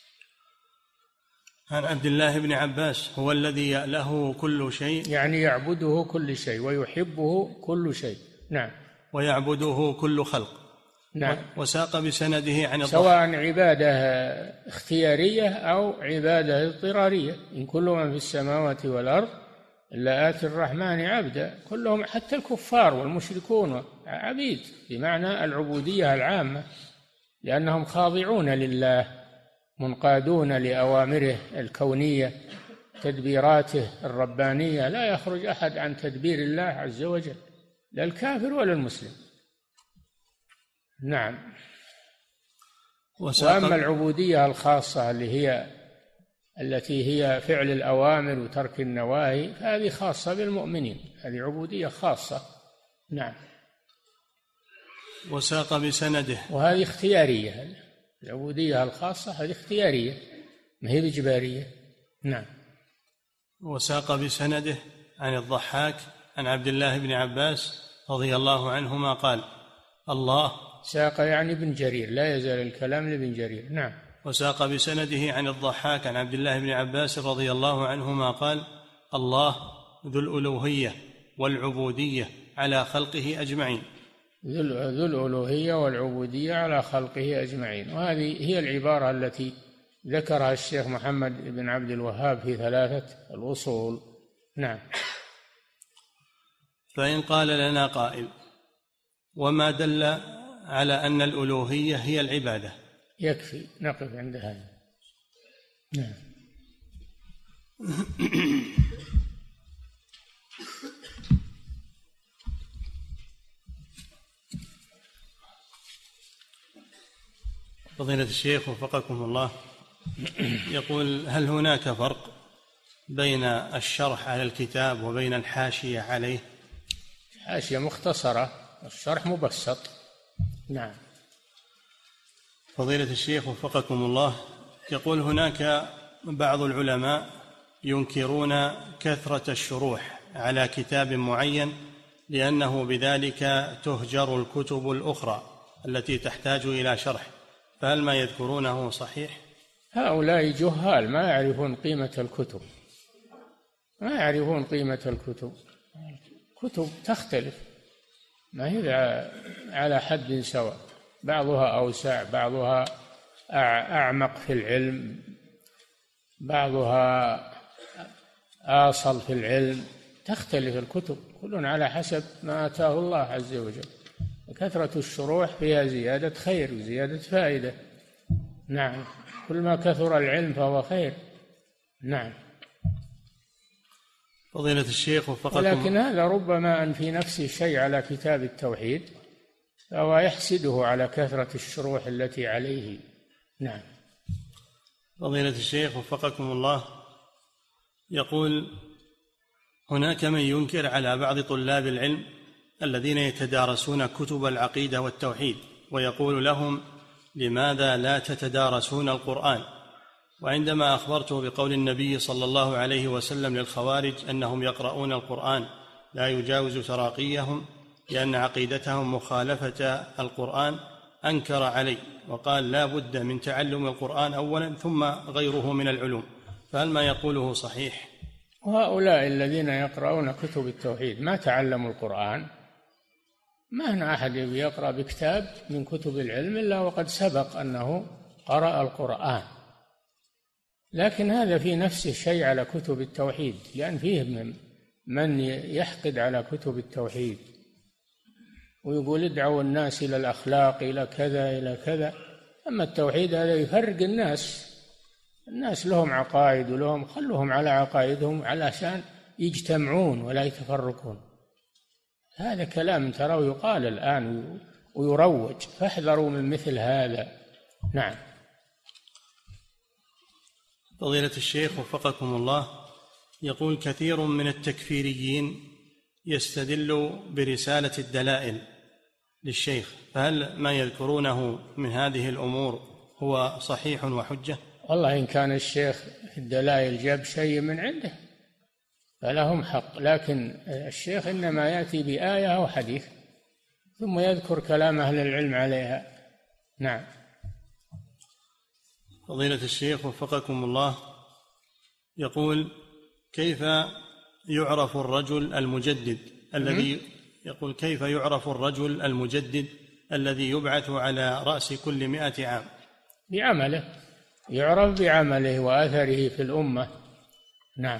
B: عن عبد الله بن عباس هو الذي يأله كل شيء
C: يعني يعبده كل شيء ويحبه كل شيء. نعم.
B: ويعبده كل خلق.
C: نعم.
B: وساق بسنده عن
C: سواء عبادة اختيارية أو عبادة اضطرارية. إن كل من في السماوات والأرض إلا آتي الرحمن عبدا، كلهم حتى الكفار والمشركون عبيد، بمعنى العبودية العامة، لأنهم خاضعون لله، منقادون لأوامره الكونية، تدبيراته الربانية، لا يخرج أحد عن تدبير الله عز وجل، لا الكافر ولا المسلم. نعم. وأما العبودية الخاصة التي هي فعل الأوامر وترك النواهي فهذه خاصة بالمؤمنين، هذه عبودية خاصة. نعم.
B: وساق بسنده.
C: وهذه اختيارية، العبودية الخاصة هذه اختيارية ما هي بإجبارية. نعم.
B: وساق بسنده عن الضحاك عن عبد الله بن عباس رضي الله عنهما قال الله.
C: ساق يعني ابن جرير، لا يزال الكلام لابن جرير. نعم.
B: وساق بسنده عن الضحاك عن عبد الله بن عباس رضي الله عنهما قال الله ذو الألوهية والعبودية على خلقه أجمعين.
C: ذو الألوهية والعبودية على خلقه أجمعين، وهذه هي العبارة التي ذكرها الشيخ محمد بن عبد الوهاب في 3 الأصول. نعم.
B: فإن قال لنا قائل وما دل على أن الألوهية هي العبادة؟
C: يكفي نقف عند هذا. نعم.
B: فضيلة الشيخ وفقكم الله، يقول هل هناك فرق بين الشرح على الكتاب وبين الحاشية عليه؟
C: الحاشية مختصرة، الشرح مبسط. نعم.
B: فضيلة الشيخ وفقكم الله، يقول هناك بعض العلماء ينكرون كثرة الشروح على كتاب معين لأنه بذلك تهجر الكتب الأخرى التي تحتاج إلى شرح، فهل ما يذكرونه صحيح؟
C: هؤلاء جهال ما يعرفون قيمة الكتب، ما يعرفون قيمة الكتب. كتب تختلف، ما هي على حد سواء، بعضها أوسع، بعضها أعمق في العلم، بعضها آصل في العلم، تختلف الكتب، كل على حسب ما آتاه الله عز وجل. كثرة الشروح فيها زيادة خير وزيادة فائدة. نعم. كل ما كثر العلم فهو خير. نعم.
B: فضيلة الشيخ وفقكم.
C: ولكن هذا ربما أن في نفسه شيء على كتاب التوحيد فهو يحسده على كثرة الشروح التي عليه. نعم.
B: فضيلة الشيخ وفقكم الله، يقول هناك من ينكر على بعض طلاب العلم الذين يتدارسون كتب العقيدة والتوحيد ويقول لهم لماذا لا تتدارسون القرآن؟ وعندما أخبرته بقول النبي صلى الله عليه وسلم للخوارج أنهم يقرؤون القرآن لا يجاوز تراقيهم لأن عقيدتهم مخالفة القرآن أنكر علي وقال لا بد من تعلم القرآن أولا ثم غيره من العلوم، فهل ما يقوله صحيح؟
C: وهؤلاء الذين يقرؤون كتب التوحيد ما تعلموا القرآن، ما هنا أحد يقرأ بكتاب من كتب العلم إلا وقد سبق أنه قرأ القرآن، لكن هذا في نفسه شيء على كتب التوحيد، لأن فيه من يحقد على كتب التوحيد. ويقول ادعوا الناس إلى الأخلاق، إلى كذا إلى كذا. أما التوحيد هذا يفرق الناس لهم عقائد ولهم، خلوهم على عقائدهم علشان يجتمعون ولا يتفرقون. هذا كلام ترى يقال الآن ويروج، فاحذروا من مثل هذا. نعم.
B: فضيلة الشيخ وفقكم الله، يقول كثير من التكفيريين يستدل برسالة الدلائل للشيخ، فهل ما يذكرونه من هذه الأمور هو صحيح وحجة؟
C: والله إن كان الشيخ الدلائل جاب شيء من عنده فلهم حق، لكن الشيخ إنما يأتي بآية أو حديث ثم يذكر كلام أهل العلم عليها. نعم.
B: فضيلة الشيخ وفقكم الله، يقول كيف يعرف الرجل المجدد الذي يبعث على رأس كل 100 عام؟
C: بعمله، يعرف بعمله وأثره في الأمة. نعم.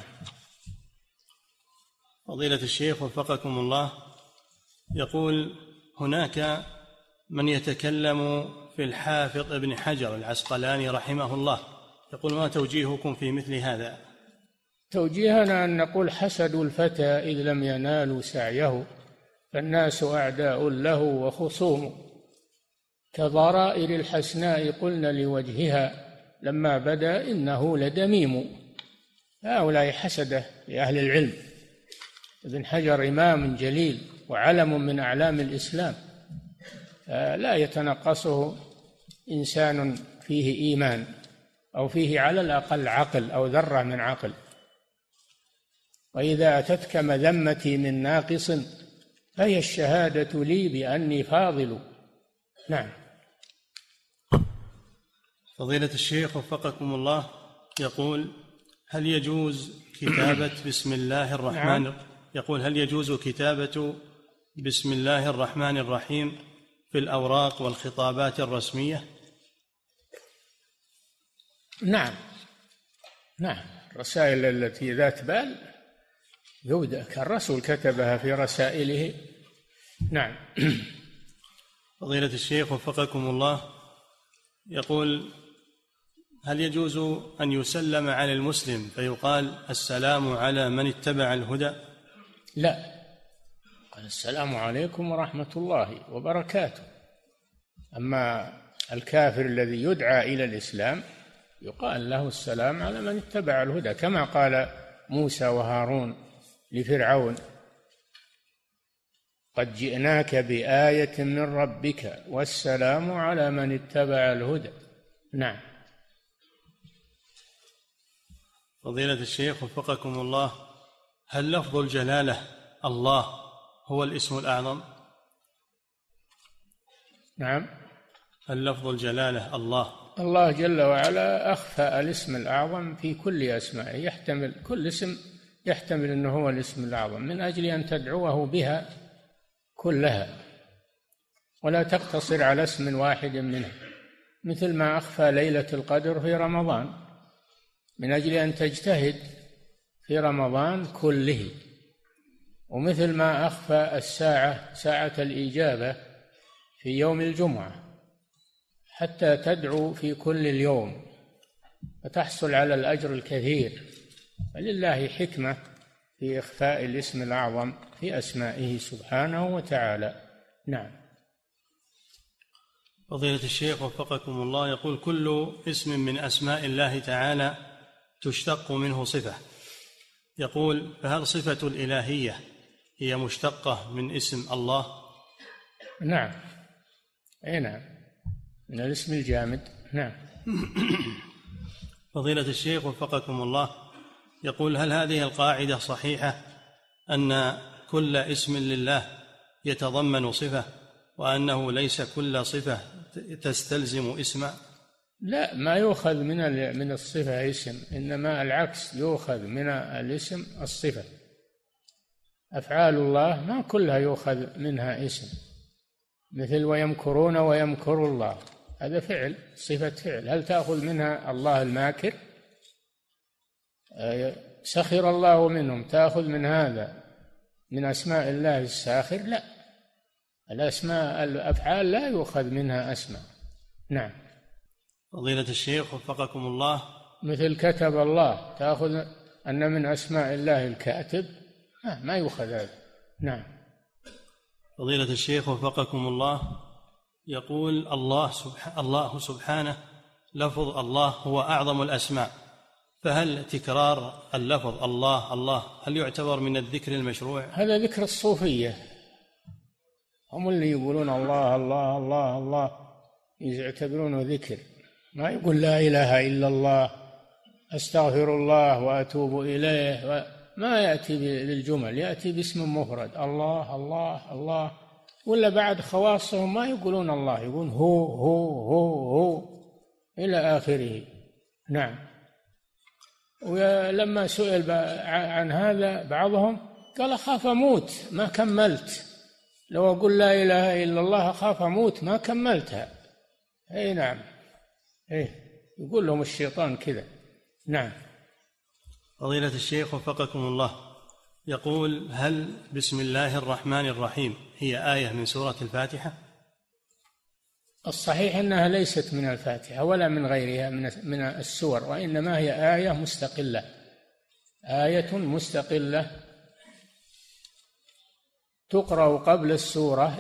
B: فضيلة الشيخ وفقكم الله، يقول هناك من يتكلم في الحافظ ابن حجر العسقلاني رحمه الله، يقول ما توجيهكم في مثل هذا؟
C: توجيهنا أن نقول حسدوا الفتى إذ لم ينالوا سعيه، فالناس أعداء له وخصوم، كضرائر الحسناء قلنا لوجهها، لما بدا إنه لدميم. هؤلاء حسده لأهل العلم. ابن حجر إمام جليل وعلم من أعلام الإسلام، لا يتنقصه إنسان فيه إيمان أو فيه على الأقل عقل أو ذرة من عقل. وإذا أتتك مذمتي من ناقص فهي الشهادة لي بأني فاضل. نعم.
B: فضيلة الشيخ وفقكم الله، يقول هل يجوز كتابة بسم الله الرحمن
C: نعم.
B: يقول هل يجوز كتابة بسم الله الرحمن الرحيم في الأوراق والخطابات الرسمية؟
C: نعم. الرسائل التي ذات بال يودع، الرسول كتبها في رسائله. نعم.
B: فضيلة الشيخ وفقكم الله، يقول هل يجوز أن يسلم على المسلم فيقال السلام على من اتبع الهدى؟
C: لا، قال السلام عليكم ورحمة الله وبركاته. أما الكافر الذي يدعى إلى الإسلام يقال له السلام على من اتبع الهدى، كما قال موسى وهارون لفرعون قد جئناك بآية من ربك والسلام على من اتبع الهدى. نعم.
B: فضيلة الشيخ وفقكم الله، هل لفظ الجلالة الله هو الاسم الأعظم؟
C: نعم.
B: هل لفظ الجلالة
C: الله جل وعلا أخفى الاسم الأعظم في كل أسمائه، يحتمل كل اسم يحتمل أنه هو الاسم الأعظم، من أجل أن تدعوه بها كلها ولا تقتصر على اسم واحد منه، مثل ما أخفى ليلة القدر في رمضان من أجل أن تجتهد في رمضان كله، ومثل ما أخفى الساعة ساعة الإجابة في يوم الجمعة حتى تدعو في كل اليوم فتحصل على الأجر الكثير. فلله حكمة في إخفاء الاسم الأعظم في أسمائه سبحانه وتعالى. نعم.
B: فضيلة الشيخ وفقكم الله، يقول كل اسم من أسماء الله تعالى تشتق منه صفة، يقول فهل صفة الإلهية هي مشتقة من اسم الله؟
C: نعم. أي نعم، من الاسم الجامد. نعم.
B: فضيلة الشيخ وفقكم الله، يقول هل هذه القاعدة صحيحة أن كل اسم لله يتضمن صفة، وأنه ليس كل صفة تستلزم اسما؟
C: لا، ما يؤخذ من الصفة اسم، إنما العكس، يؤخذ من الاسم الصفة. أفعال الله ما كلها يؤخذ منها اسم، مثل ويمكرون ويمكر الله، هذا فعل، صفة فعل. هل تأخذ منها الله الماكر؟ سخر الله منهم، تأخذ من هذا من أسماء الله الساخر؟ لا، الأسماء الأفعال لا يؤخذ منها أسماء. نعم.
B: فضيلة الشيخ وفقكم الله،
C: مثل كتب الله، تأخذ أن من أسماء الله الكاتب؟ ما يؤخذ هذا. نعم.
B: فضيلة الشيخ وفقكم الله، يقول الله سبحانه لفظ الله هو أعظم الأسماء، فهل تكرار اللفظ الله الله هل يعتبر من الذكر المشروع؟
C: هذا ذكر الصوفية، هم اللي يقولون الله الله الله الله يعتبرونه ذكر، ما يقول لا إله إلا الله، أستغفر الله وأتوب إليه، ما يأتي بالجمل، يأتي باسم مفرد، الله الله الله. ولا بعد خواصهم ما يقولون الله، يقولون هو إلى آخره. نعم. ولما سئل عن هذا بعضهم قال أخاف أموت ما كملت، لو أقول لا إله إلا الله أخاف أموت ما كملتها. أي نعم، يقول لهم الشيطان كذا. نعم.
B: فضيلة الشيخ وفقكم الله، يقول هل بسم الله الرحمن الرحيم هي آية من سورة الفاتحة؟
C: الصحيح أنها ليست من الفاتحة ولا من غيرها من السور، وإنما هي آية مستقلة، آية مستقلة تقرأ قبل السورة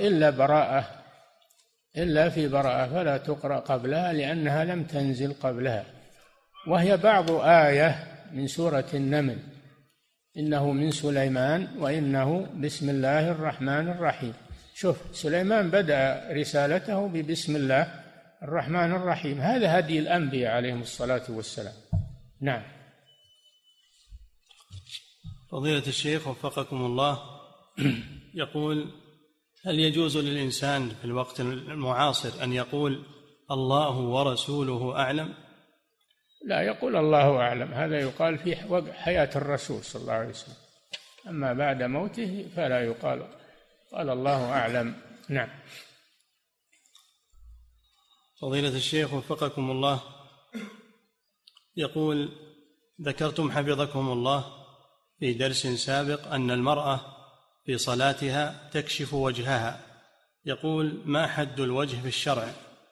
C: إلا في براءة، فلا تقرأ قبلها لأنها لم تنزل قبلها. وهي بعض آية من سورة النمل، إنه من سليمان وإنه بسم الله الرحمن الرحيم. شوف، سليمان بدأ رسالته ببسم الله الرحمن الرحيم، هذا هدي الأنبياء عليهم الصلاة والسلام. نعم.
B: فضيلة الشيخ وفقكم الله، يقول هل يجوز للإنسان في الوقت المعاصر أن يقول الله ورسوله أعلم؟
C: لا، يقول الله أعلم، هذا يقال في حياة الرسول صلى الله عليه وسلم، أما بعد موته فلا يقال، قال الله أعلم. نعم.
B: فضيلة الشيخ وفقكم الله، يقول ذكرتم حفظكم الله في درس سابق أن المرأة في صلاتها تكشف وجهها، يقول ما حد الوجه في الشرع؟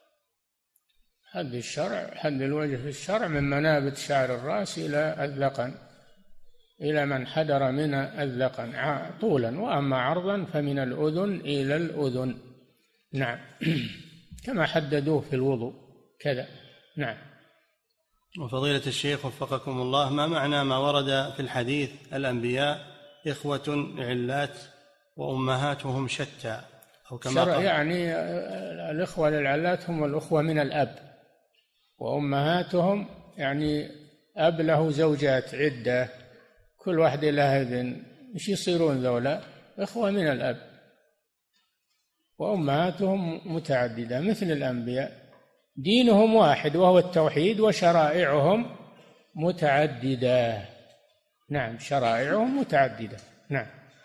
C: حد الوجه في الشرع من منابت شعر الرأس إلى الذقن، إلى من حدر من الذقن طولا، وأما عرضا فمن الأذن إلى الأذن. نعم. كما حددوه في الوضوء كذا. نعم.
B: وفضيلة الشيخ وفقكم الله، ما معنى ما ورد في الحديث الأنبياء إخوة علات وأمهاتهم شتى، أو كما قال؟
C: يعني الإخوة للعلات هم الأخوة من الأب، وأمهاتهم يعني أب له زوجات عدة كل واحدة لها ابن، مش يصيرون ذولا إخوة من الأب، وأمهاتهم متعددة مثل الأنبياء، دينهم واحد وهو التوحيد، وشرائعهم متعددة. نعم، شرائعهم متعددة. نعم.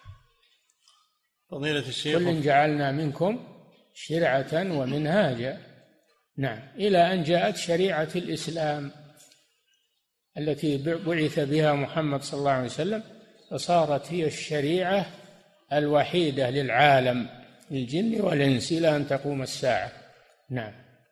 B: فضيلة الشيخ،
C: كل جعلنا منكم شرعة ومنهاجا. نعم، إلى أن جاءت شريعة الإسلام التي بعث بها محمد صلى الله عليه وسلم، فصارت هي الشريعة الوحيدة للعالم، للجن والإنس، إلى أن تقوم الساعة. نعم.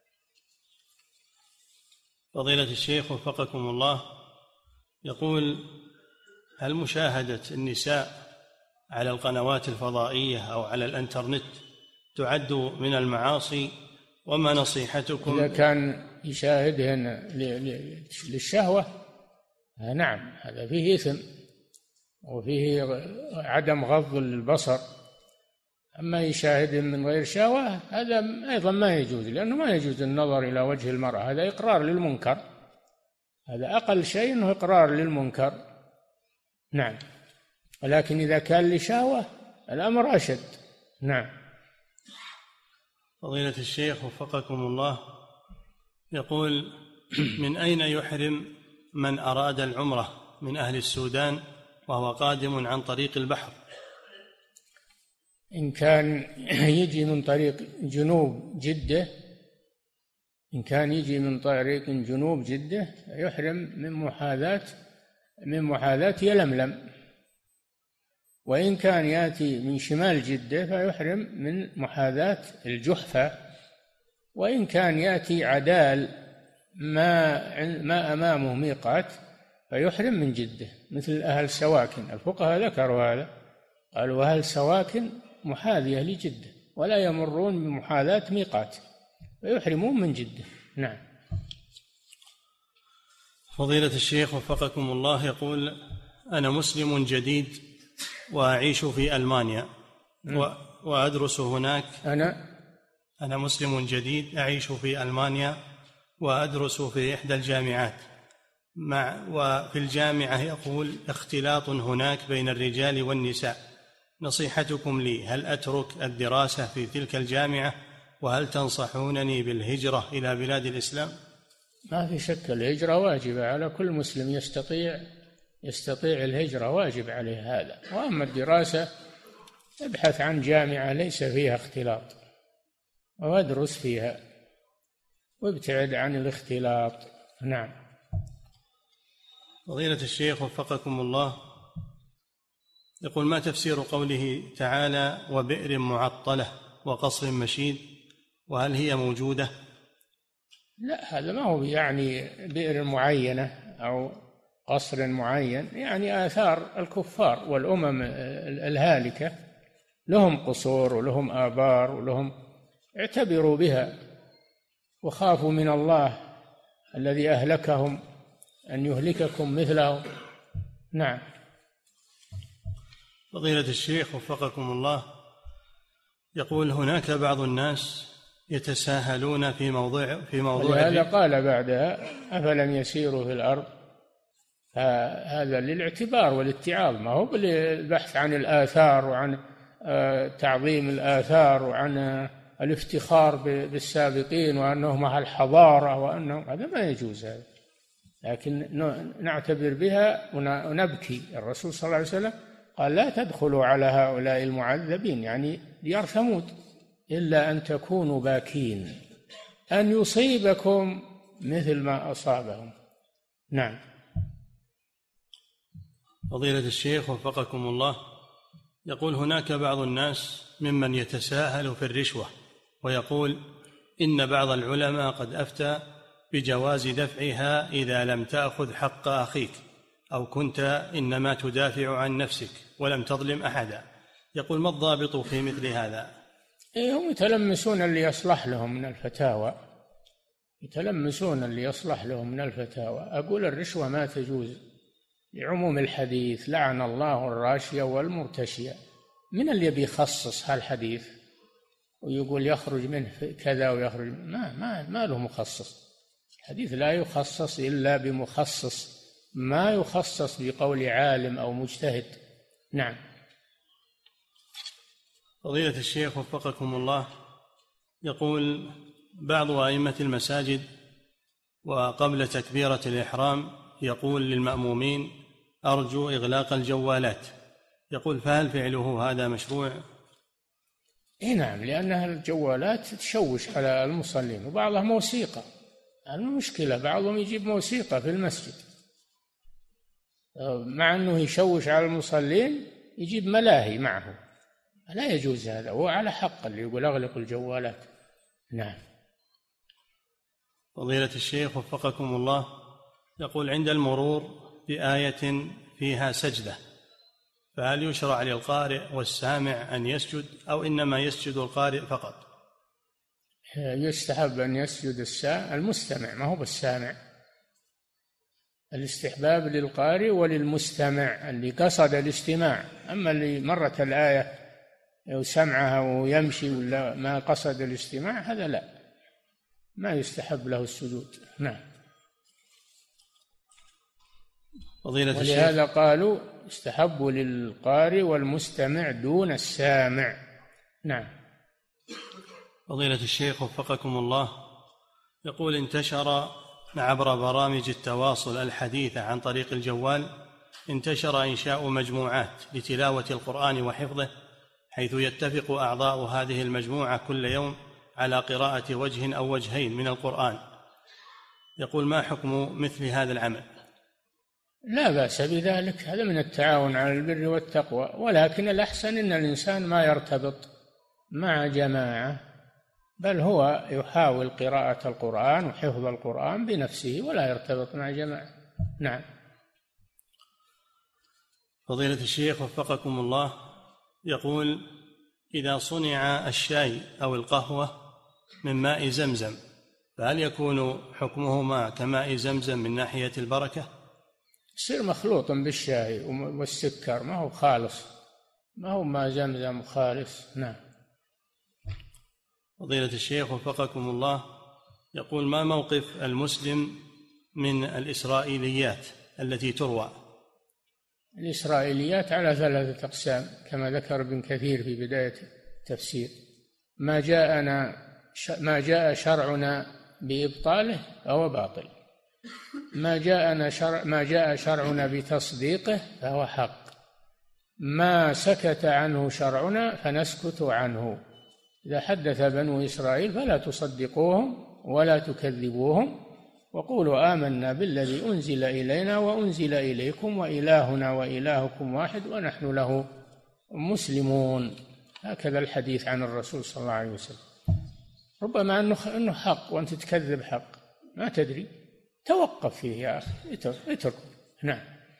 B: فضيلة الشيخ وفقكم الله، يقول هل مشاهدة النساء على القنوات الفضائية أو على الإنترنت تعد من المعاصي؟ وما نصيحتكم
C: إذا كان يشاهدهن للشهوة نعم، هذا فيه إثم وفيه عدم غض للبصر. أما يشاهدهن من غير شهوة هذا أيضا ما يجوز، لأنه ما يجوز النظر إلى وجه المرأة، هذا إقرار للمنكر، هذا أقل شيء أنه إقرار للمنكر. نعم. ولكن إذا كان لشهوة الأمر أشد. نعم.
B: فضيلة الشيخ وفقكم الله، يقول من أين يحرم من أراد العمرة من أهل السودان وهو قادم عن طريق البحر؟
C: إن كان يجي من طريق جنوب جدة، إن كان يجي من طريق جنوب جدة يحرم من محاذاة يلملم، وإن كان يأتي من شمال جدة فيحرم من محاذاة الجحفة، وإن كان يأتي عدال ما أمامه ميقات فيحرم من جدة، مثل أهل سواكن. الفقهاء ذكروا هذا، قالوا أهل سواكن محاذية لجدة ولا يمرون بمحاذاة ميقات فيحرمون من جدة. نعم.
B: فضيلة الشيخ وفقكم الله يقول: أنا مسلم جديد وأعيش في ألمانيا وأدرس هناك. أنا مسلم جديد أعيش في ألمانيا وأدرس في إحدى الجامعات، وفي الجامعة يقول اختلاط هناك بين الرجال والنساء، نصيحتكم لي هل أترك الدراسة في تلك الجامعة، وهل تنصحونني بالهجرة إلى بلاد الإسلام؟
C: ما في شك، الهجرة واجبة على كل مسلم يستطيع الهجرة، واجب عليه هذا. وأما الدراسة ابحث عن جامعة ليس فيها اختلاط وادرس فيها وابتعد عن الاختلاط. نعم.
B: فضيلة الشيخ وفقكم الله يقول: ما تفسير قوله تعالى: وبئر معطلة وقصر مشيد، وهل هي موجودة؟
C: لا، هذا ما هو يعني بئر معينة أو قصر معين، يعني آثار الكفار والأمم الهالكة لهم قصور ولهم آبار ولهم، اعتبروا بها وخافوا من الله الذي أهلكهم أن يهلككم مثلهم. نعم.
B: فضيلة الشيخ وفقكم الله يقول: هناك بعض الناس يتساهلون في موضوع
C: هذا قال بعدها: أفلم يسيروا في الأرض. هذا للاعتبار والاتعاظ، ما هو بالبحث عن الآثار وعن تعظيم الآثار وعن الافتخار بالسابقين وأنهم أهل حضارة وأنهم، هذا ما يجوز هذا. لكن نعتبر بها ونبكي. الرسول صلى الله عليه وسلم قال: لا تدخلوا على هؤلاء المعذبين، يعني ديار ثمود، إلا أن تكونوا باكين أن يصيبكم مثل ما أصابهم. نعم.
B: فضيلة الشيخ وفقكم الله يقول: هناك بعض الناس ممن يتساهل في الرشوة ويقول إن بعض العلماء قد أفتى بجواز دفعها إذا لم تأخذ حق أخيك، أو كنت إنما تدافع عن نفسك ولم تظلم أحدا. يقول: ما الضابط في مثل هذا؟
C: هم يتلمسون اللي يصلح لهم من الفتاوى، أقول الرشوة ما تجوز لعموم الحديث: لعن الله الراشية والمرتشية. من اللي بيخصص هالحديث ويقول يخرج منه كذا ويخرج ما له مخصص. الحديث لا يخصص إلا بمخصص، ما يخصص بقول عالم أو مجتهد. نعم.
B: فضيلة الشيخ وفقكم الله يقول: بعض أئمة المساجد وقبل تكبيرة الإحرام يقول للمأمومين: أرجو إغلاق الجوالات. يقول: فهل فعله هذا مشروع؟
C: نعم، لأنها الجوالات تشوش على المصلين، وبعضها موسيقى. المشكلة بعضهم يجيب موسيقى في المسجد، مع أنه يشوش على المصلين يجيب ملاهي معه، لا يجوز هذا. هو على حق اللي يقول أغلق الجوالات. نعم.
B: فضيلة الشيخ وفقكم الله يقول: عند المرور بآية فيها سجدة، فهل يشرع للقارئ والسامع أن يسجد، أو إنما يسجد القارئ فقط؟
C: يستحب أن يسجد المستمع، ما هو بالسامع. الاستحباب للقارئ وللمستمع اللي قصد الاستماع. أما اللي مرت الآية وسمعها ويمشي ولا ما قصد الاستماع، هذا لا، ما يستحب له السجود. نعم. ولهذا قالوا استحب للقارئ والمستمع دون السامع. نعم.
B: فضيلة الشيخ وفقكم الله يقول: انتشر عبر برامج التواصل الحديثة عن طريق الجوال إنشاء مجموعات لتلاوة القرآن وحفظه، حيث يتفق أعضاء هذه المجموعة كل يوم على قراءة وجه أو وجهين من القرآن. يقول: ما حكم مثل هذا العمل؟
C: لا بأس بذلك، هذا من التعاون على البر والتقوى، ولكن الأحسن أن الإنسان ما يرتبط مع جماعة، بل هو يحاول قراءة القرآن وحفظ القرآن بنفسه ولا يرتبط مع جماعة. نعم.
B: فضيلة الشيخ وفقكم الله، يقول: إذا صنع الشاي أو القهوة من ماء زمزم فهل يكون حكمهما كماء زمزم من ناحية البركة؟
C: يصير مخلوط بالشاي والسكر، ما هو خالص، ما هو ماء زمزم خالص. نعم.
B: فضيلة الشيخ وفقكم الله، يقول: ما موقف المسلم من الإسرائيليات التي تروى؟
C: الإسرائيليات على 3 أقسام كما ذكر ابن كثير في بداية التفسير. ما جاء شرعنا بإبطاله فهو باطل، ما جاء شرعنا بتصديقه فهو حق، ما سكت عنه شرعنا فنسكت عنه. إذا حدث بنو إسرائيل فلا تصدقوهم ولا تكذبوهم، وقولوا آمنا بالذي أنزل إلينا وأنزل إليكم وإلهنا وإلهكم واحد ونحن له مسلمون. هكذا الحديث عن الرسول صلى الله عليه وسلم. ربما أنه حق وأنت تكذب حق، ما تدري، توقف فيه يا أخي، اترك. نعم.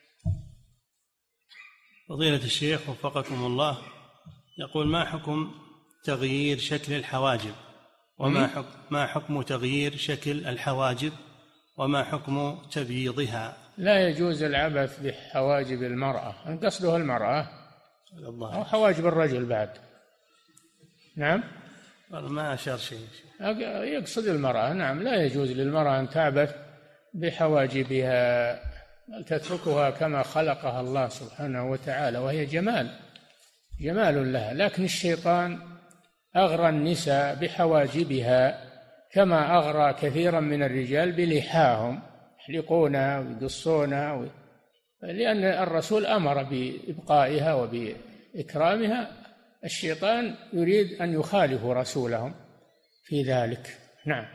B: فضيلة الشيخ وفقكم الله، يقول: ما حكم تغيير شكل الحواجب؟ ما حكم تغيير شكل الحواجب وما حكم تبييضها؟
C: لا يجوز العبث بحواجب المرأة، قصده المرأة أو حواجب الرجل بعد. نعم.
B: ما أشار شيء.
C: يقصد المرأة. نعم، لا يجوز للمرأة أن تعبث بحواجبها، بل تتركها كما خلقها الله سبحانه وتعالى، وهي جمال لها. لكن الشيطان أغرى النساء بحواجبها كما أغرى كثيرا من الرجال بلحاهم، يحلقونها ويقصونها، لأن الرسول أمر بإبقائها وبإكرامها. الشيطان يريد أن يخالفوا رسولهم في ذلك. نعم.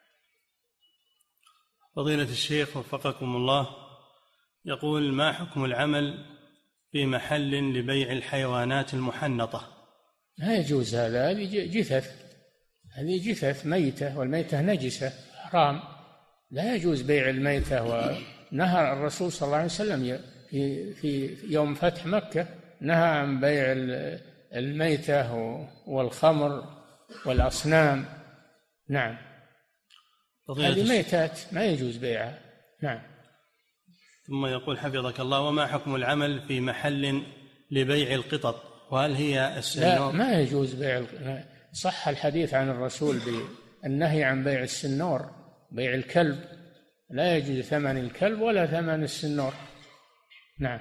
B: فضيلة الشيخ وفقكم الله، يقول: ما حكم العمل في محل لبيع الحيوانات المحنطة؟
C: لا يجوز هذا، هذه جثث ميتة، والميتة نجسة حرام، لا يجوز بيع الميتة. ونهى الرسول صلى الله عليه وسلم في يوم فتح مكة، نهى عن بيع الميتة والخمر والأصنام. نعم. هذه ميتات ما يجوز بيعها. نعم.
B: ثم يقول حفظك الله: وما حكم العمل في محل لبيع القطط، وهل هي السنور؟
C: لا، ما يجوز بيع. صح الحديث عن الرسول بالنهي عن بيع السنور، بيع الكلب، لا يجوز ثمن الكلب ولا ثمن السنور. نعم.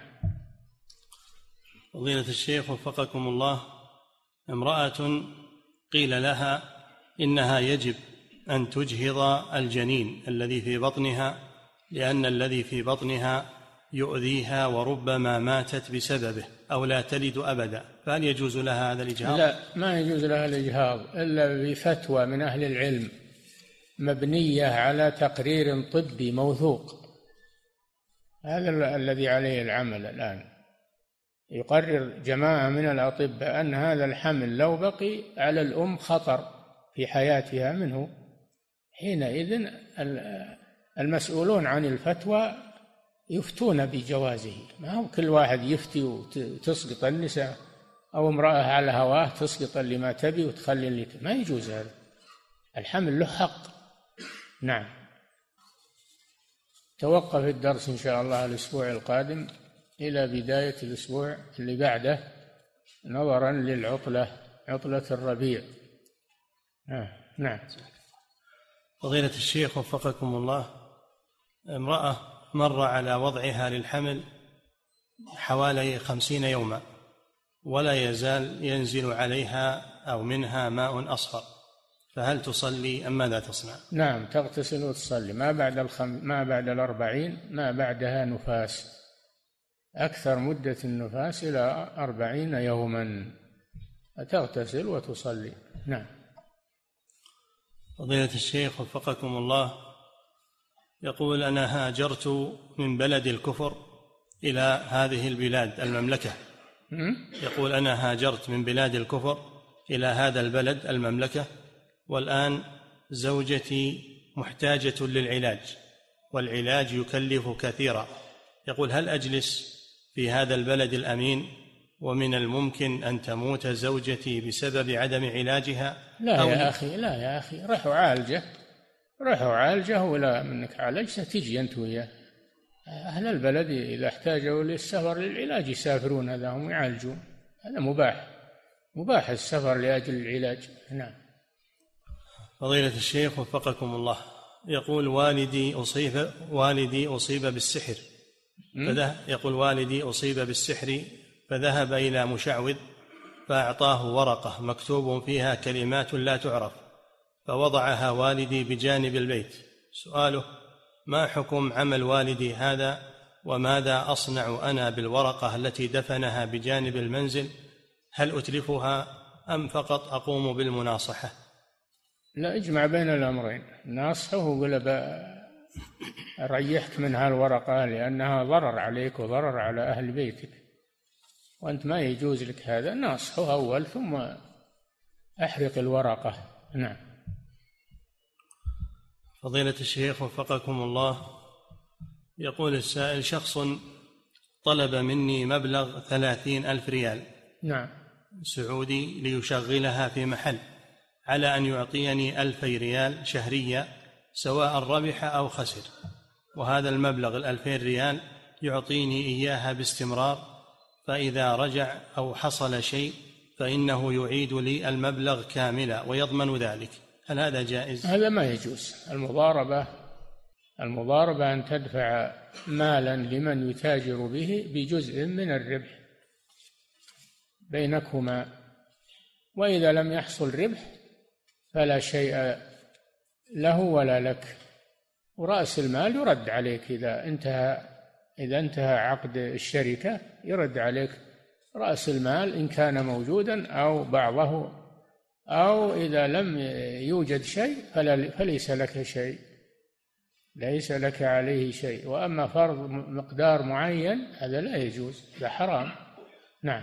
B: فضيلة الشيخ وفقكم الله، امرأة قيل لها إنها يجب أن تجهض الجنين الذي في بطنها لأن الذي في بطنها يؤذيها وربما ماتت بسببه أو لا تلد أبدا، فهل يجوز لها هذا الإجهاض؟
C: لا، ما يجوز لها الإجهاض إلا بفتوى من أهل العلم مبنية على تقرير طبي موثوق. هذا الذي عليه العمل الآن، يقرر جماعة من الأطباء أن هذا الحمل لو بقي على الأم خطر في حياتها منه، حينئذ المسؤولون عن الفتوى يفتون بجوازه. ما هو كل واحد يفتي وتسقط النساء أو امرأة على هواه تسقط اللي ما تبي وتخلي اللي ما يجوز هذا. الحمل له حق. نعم. توقف الدرس إن شاء الله الأسبوع القادم إلى بداية الأسبوع اللي بعده، نظرا عطلة الربيع. نعم.
B: فضيلة الشيخ وفقكم الله، امرأة مر على وضعها للحمل حوالي 50 يوما ولا يزال ينزل عليها أو منها ماء أصفر، فهل تصلي أم ماذا تصنع؟
C: نعم، تغتسل وتصلي. ما بعد 40 ما بعدها نفاس، أكثر مدة النفاس إلى 40 يوما، تغتسل وتصلي. نعم.
B: فضيلة الشيخ وفقكم الله، يقول: أنا هاجرت من بلد الكفر إلى هذه البلاد المملكة، يقول أنا هاجرت من بلاد الكفر إلى هذا البلد المملكة، والآن زوجتي محتاجة للعلاج والعلاج يكلف كثيرا، يقول هل أجلس في هذا البلد الأمين ومن الممكن أن تموت زوجتي بسبب عدم علاجها؟
C: لا يا أخي، لا يا أخي، روحوا عالجه، ولا منك عالجته تجي أنت وياه. أهل البلد إذا احتاجوا للسفر للعلاج يسافرون، هذا هم يعالجون، هذا مباح السفر لأجل العلاج. نعم.
B: فضيلة الشيخ وفقكم الله، يقول والدي أصيب بالسحر، يقول والدي أصيب بالسحر فذهب إلى مشعوذ فأعطاه ورقة مكتوب فيها كلمات لا تعرف، فوضعها والدي بجانب البيت. سؤاله: ما حكم عمل والدي هذا، وماذا أصنع أنا بالورقة التي دفنها بجانب المنزل؟ هل أتلفها أم فقط أقوم بالمناصحة؟
C: لا، اجمع بين الأمرين، ناصحه وقل أريحك من هالورقة لأنها ضرر عليك وضرر على أهل بيتك، وأنت ما يجوز لك هذا. ناصحه أول ثم أحرق الورقة. نعم.
B: فضيلة الشيخ وفقكم الله، يقول السائل: شخص طلب مني مبلغ 30,000 ريال
C: نعم
B: سعودي ليشغلها في محل، على أن يعطيني 2,000 ريال شهرية سواء ربح أو خسر، وهذا المبلغ 2,000 ريال يعطيني إياها باستمرار، فإذا رجع أو حصل شيء فإنه يعيد لي المبلغ كاملا ويضمن ذلك، هل هذا جائز؟
C: هذا ما يجوز. المضاربة أن تدفع مالا لمن يتاجر به بجزء من الربح بينكما، وإذا لم يحصل ربح فلا شيء له ولا لك، ورأس المال يرد عليك إذا انتهى عقد الشركة، يرد عليك رأس المال إن كان موجودا أو بعضه، أو إذا لم يوجد شيء فليس لك شيء، ليس لك عليه شيء. وأما فرض مقدار معين هذا لا يجوز، هذا حرام. نعم.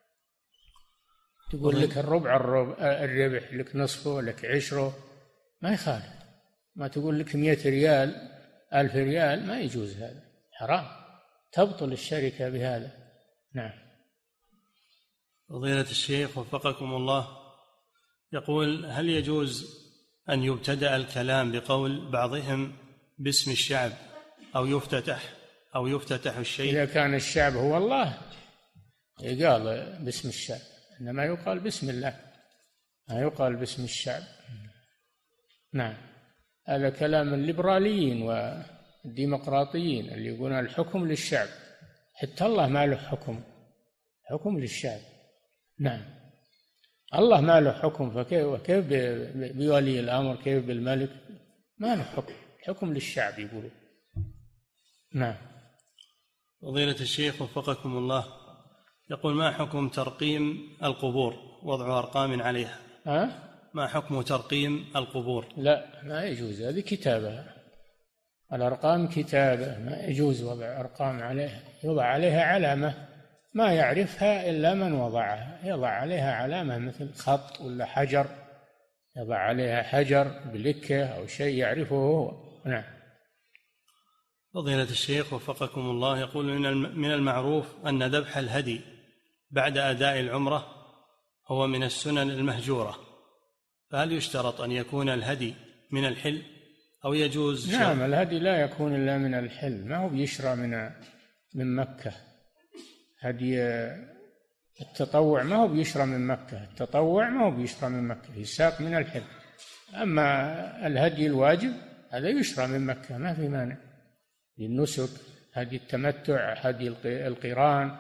C: تقول لك الربح لك نصفه، لك عشره، ما يخالف. ما تقول لك 100 ريال 1000 ريال، ما يجوز، هذا حرام، تبطل الشركة بهذا. نعم.
B: فضيلة الشيخ وفقكم الله، يقول: هل يجوز أن يبتدأ الكلام بقول بعضهم باسم الشعب أو يفتتح الشيء؟
C: إذا كان الشعب هو الله يقال باسم الشعب، إنما يقال باسم الله، ما يقال باسم الشعب. نعم. هذا كلام الليبراليين والديمقراطيين اللي يقولون الحكم للشعب، حتى الله ما له حكم للشعب. نعم. الله ما له حكم، فكيف بولي الأمر، كيف بالملك؟ ما له حكم للشعب يقولون. نعم.
B: فضيلة الشيخ وفقكم الله، يقول: ما حكم ترقيم القبور، وضع أرقام عليها؟ ما حكم ترقيم القبور؟
C: لا، ما يجوز، هذه كتابة، الأرقام كتابة، ما يجوز وضع أرقام عليها. يوضع عليها علامة ما يعرفها إلا من وضعها، يضع عليها علامة مثل خط ولا حجر، يضع عليها حجر بلكة أو شيء يعرفه هو. نعم.
B: فضيلة الشيخ وفقكم الله، يقول: من المعروف أن ذبح الهدي بعد أداء العمرة هو من السنن المهجورة، فهل يشترط أن يكون الهدي من الحل أو يجوز؟
C: نعم، الهدي لا يكون إلا من الحل، ما هو بيشرى من مكة. هدي التطوع ما هو بيشرى من مكة، التطوع ما هو بيشرى من مكة، يساق من الحل. أما الهدي الواجب هذا يشرى من مكة، ما في مانع، للنسك، هدي التمتع، هدي القران،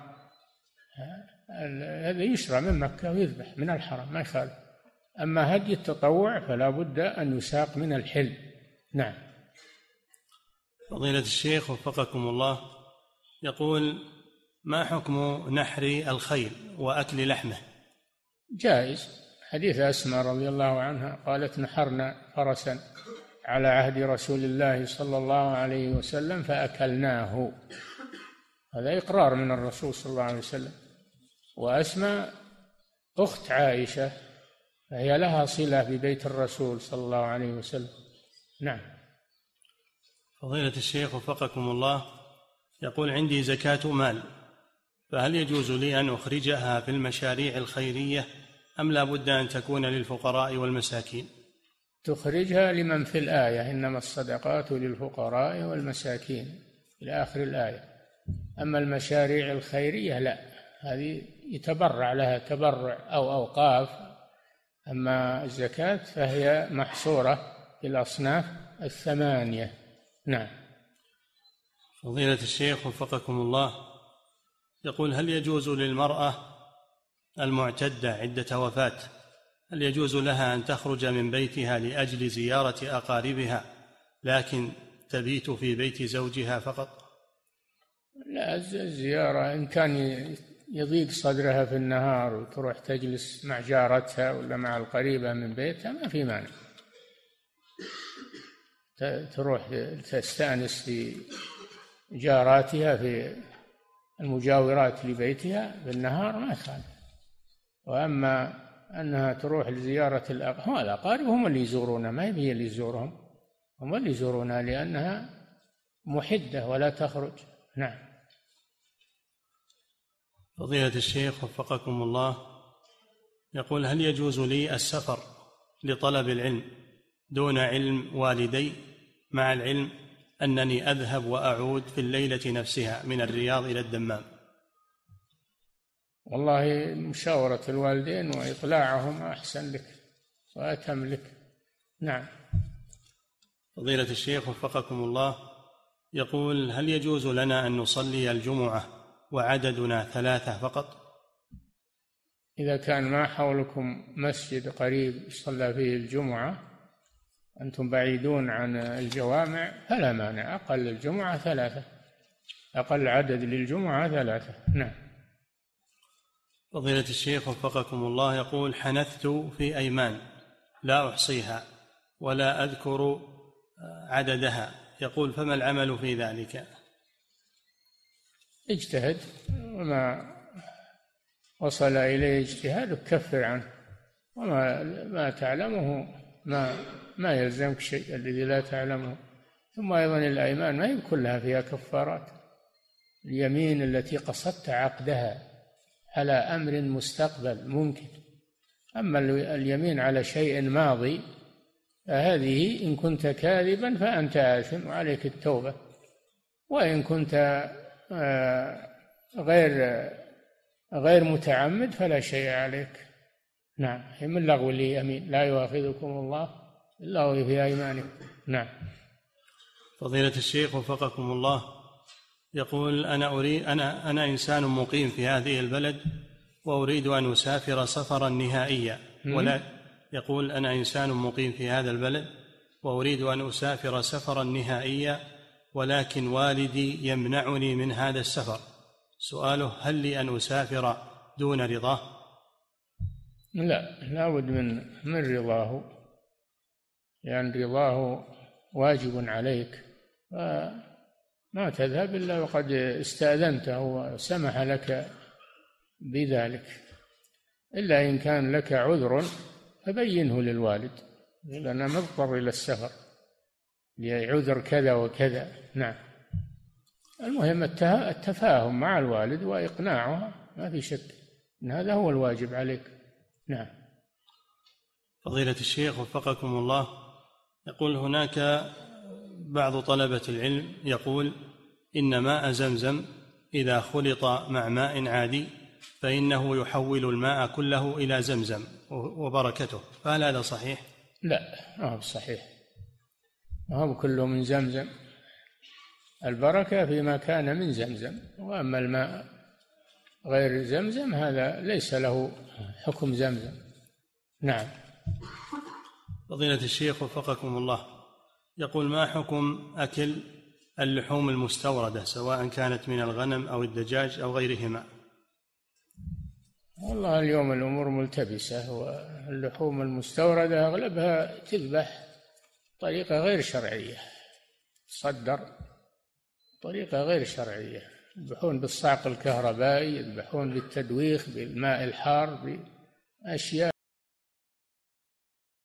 C: هذا يشرى من مكة ويذبح من الحرم، ما يخالف. أما هدي التطوع فلا بد أن يساق من الحل. نعم.
B: فضيلة الشيخ وفقكم الله، يقول: ما حكم نحر الخيل وأكل لحمه؟
C: جائز. حديث أسماء رضي الله عنها قالت: نحرنا فرسا على عهد رسول الله صلى الله عليه وسلم فأكلناه. هذا إقرار من الرسول صلى الله عليه وسلم. وأسماء أخت عائشة فهي لها صلة ببيت الرسول صلى الله عليه وسلم. نعم.
B: فضيلة الشيخ وفقكم الله، يقول: عندي زكاة مال، فهل يجوز لي أن أخرجها في المشاريع الخيرية أم لا بد أن تكون للفقراء والمساكين؟
C: تخرجها لمن في الآية: إنما الصدقات للفقراء والمساكين إلى آخر الآية. أما المشاريع الخيرية لا، هذه يتبرع لها تبرع أو أوقاف. أما الزكاة فهي محصورة في الأصناف الثمانية. نعم.
B: فضيلة الشيخ وفقكم الله، يقول: هل يجوز للمرأة المعتدة عدة وفاة، هل يجوز لها أن تخرج من بيتها لأجل زيارة أقاربها لكن تبيت في بيت زوجها فقط؟
C: لا، الزيارة إن كان يضيق صدرها في النهار وتروح تجلس مع جارتها ولا مع القريبة من بيتها ما في مانع، تروح تستأنس في جاراتها في المجاورات لبيتها بالنهار ما يخالف. وأما أنها تروح لزيارة الأقارب هم اللي يزورونها، ما هي اللي يزورهم، هم اللي يزورونها لأنها محدة ولا تخرج. نعم.
B: فضيلة الشيخ وفقكم الله، يقول: هل يجوز لي السفر لطلب العلم دون علم والدي، مع العلم أنني أذهب وأعود في الليلة نفسها من الرياض إلى الدمام؟
C: والله مشاورة الوالدين وإطلاعهم أحسن لك وأتم لك. نعم.
B: فضيلة الشيخ وفقكم الله، يقول: هل يجوز لنا أن نصلي الجمعة وعددنا 3 فقط؟
C: إذا كان ما حولكم مسجد قريب يصلى فيه الجمعة، أنتم بعيدون عن الجوامع، فلا مانع، أقل الجمعة 3، أقل عدد للجمعة 3. نعم.
B: فضيلة الشيخ وفقكم الله، يقول: حنثت في أيمان لا أحصيها ولا أذكر عددها، يقول: فما العمل في ذلك؟
C: اجتهد، وما وصل إليه اجتهاد كفر عنه، وما تعلمه ما يلزمك شيء الذي لا تعلمه. ثم أيضا الأيمان ما هي كلها فيها كفارات. اليمين التي قصدت عقدها على أمر مستقبل ممكن، أما اليمين على شيء ماضي فهذه إن كنت كاذبا فأنت آثم وعليك التوبة، وإن كنت غير متعمد فلا شيء عليك. نعم. من لغو اليمين لا يؤاخذكم الله باللغو في أيمانكم. نعم.
B: فضيلة الشيخ وفقكم الله، يقول: أنا إنسان مقيم في هذه البلد وأريد أن أسافر سفرا نهائيا، يقول: أنا إنسان مقيم في هذا البلد وأريد أن أسافر سفرا نهائيا، ولكن والدي يمنعني من هذا السفر. سؤاله: هل لي أن أسافر دون رضاه؟
C: لا بد من رضاه، لأن رضاه واجب عليك، ما تذهب إلا وقد استأذنته وسمح لك بذلك، إلا إن كان لك عذر فبينه للوالد، لأنه مضطر إلى السفر لعذر كذا وكذا. نعم. المهم التفاهم مع الوالد وإقناعه، ما في شك أن هذا هو الواجب عليك. نعم.
B: فضيلة الشيخ وفقكم الله، يقول: هناك بعض طلبة العلم يقول إن ماء زمزم إذا خلط مع ماء عادي فإنه يحول الماء كله إلى زمزم وبركته، فهل هذا صحيح؟
C: لا، ما هو صحيح، ما هو كله من زمزم، البركة فيما كان من زمزم، وأما الماء غير زمزم هذا ليس له حكم زمزم. نعم.
B: فضيلة الشيخ وفقكم الله، يقول: ما حكم أكل اللحوم المستوردة سواء كانت من الغنم أو الدجاج أو غيرهما؟
C: والله اليوم الأمور ملتبسة، واللحوم المستوردة أغلبها تذبح بطريقة غير شرعية، تصدر بطريقة غير شرعية، يذبحون بالصعق الكهربائي، يذبحون بالتدويخ بالماء الحار، بأشياء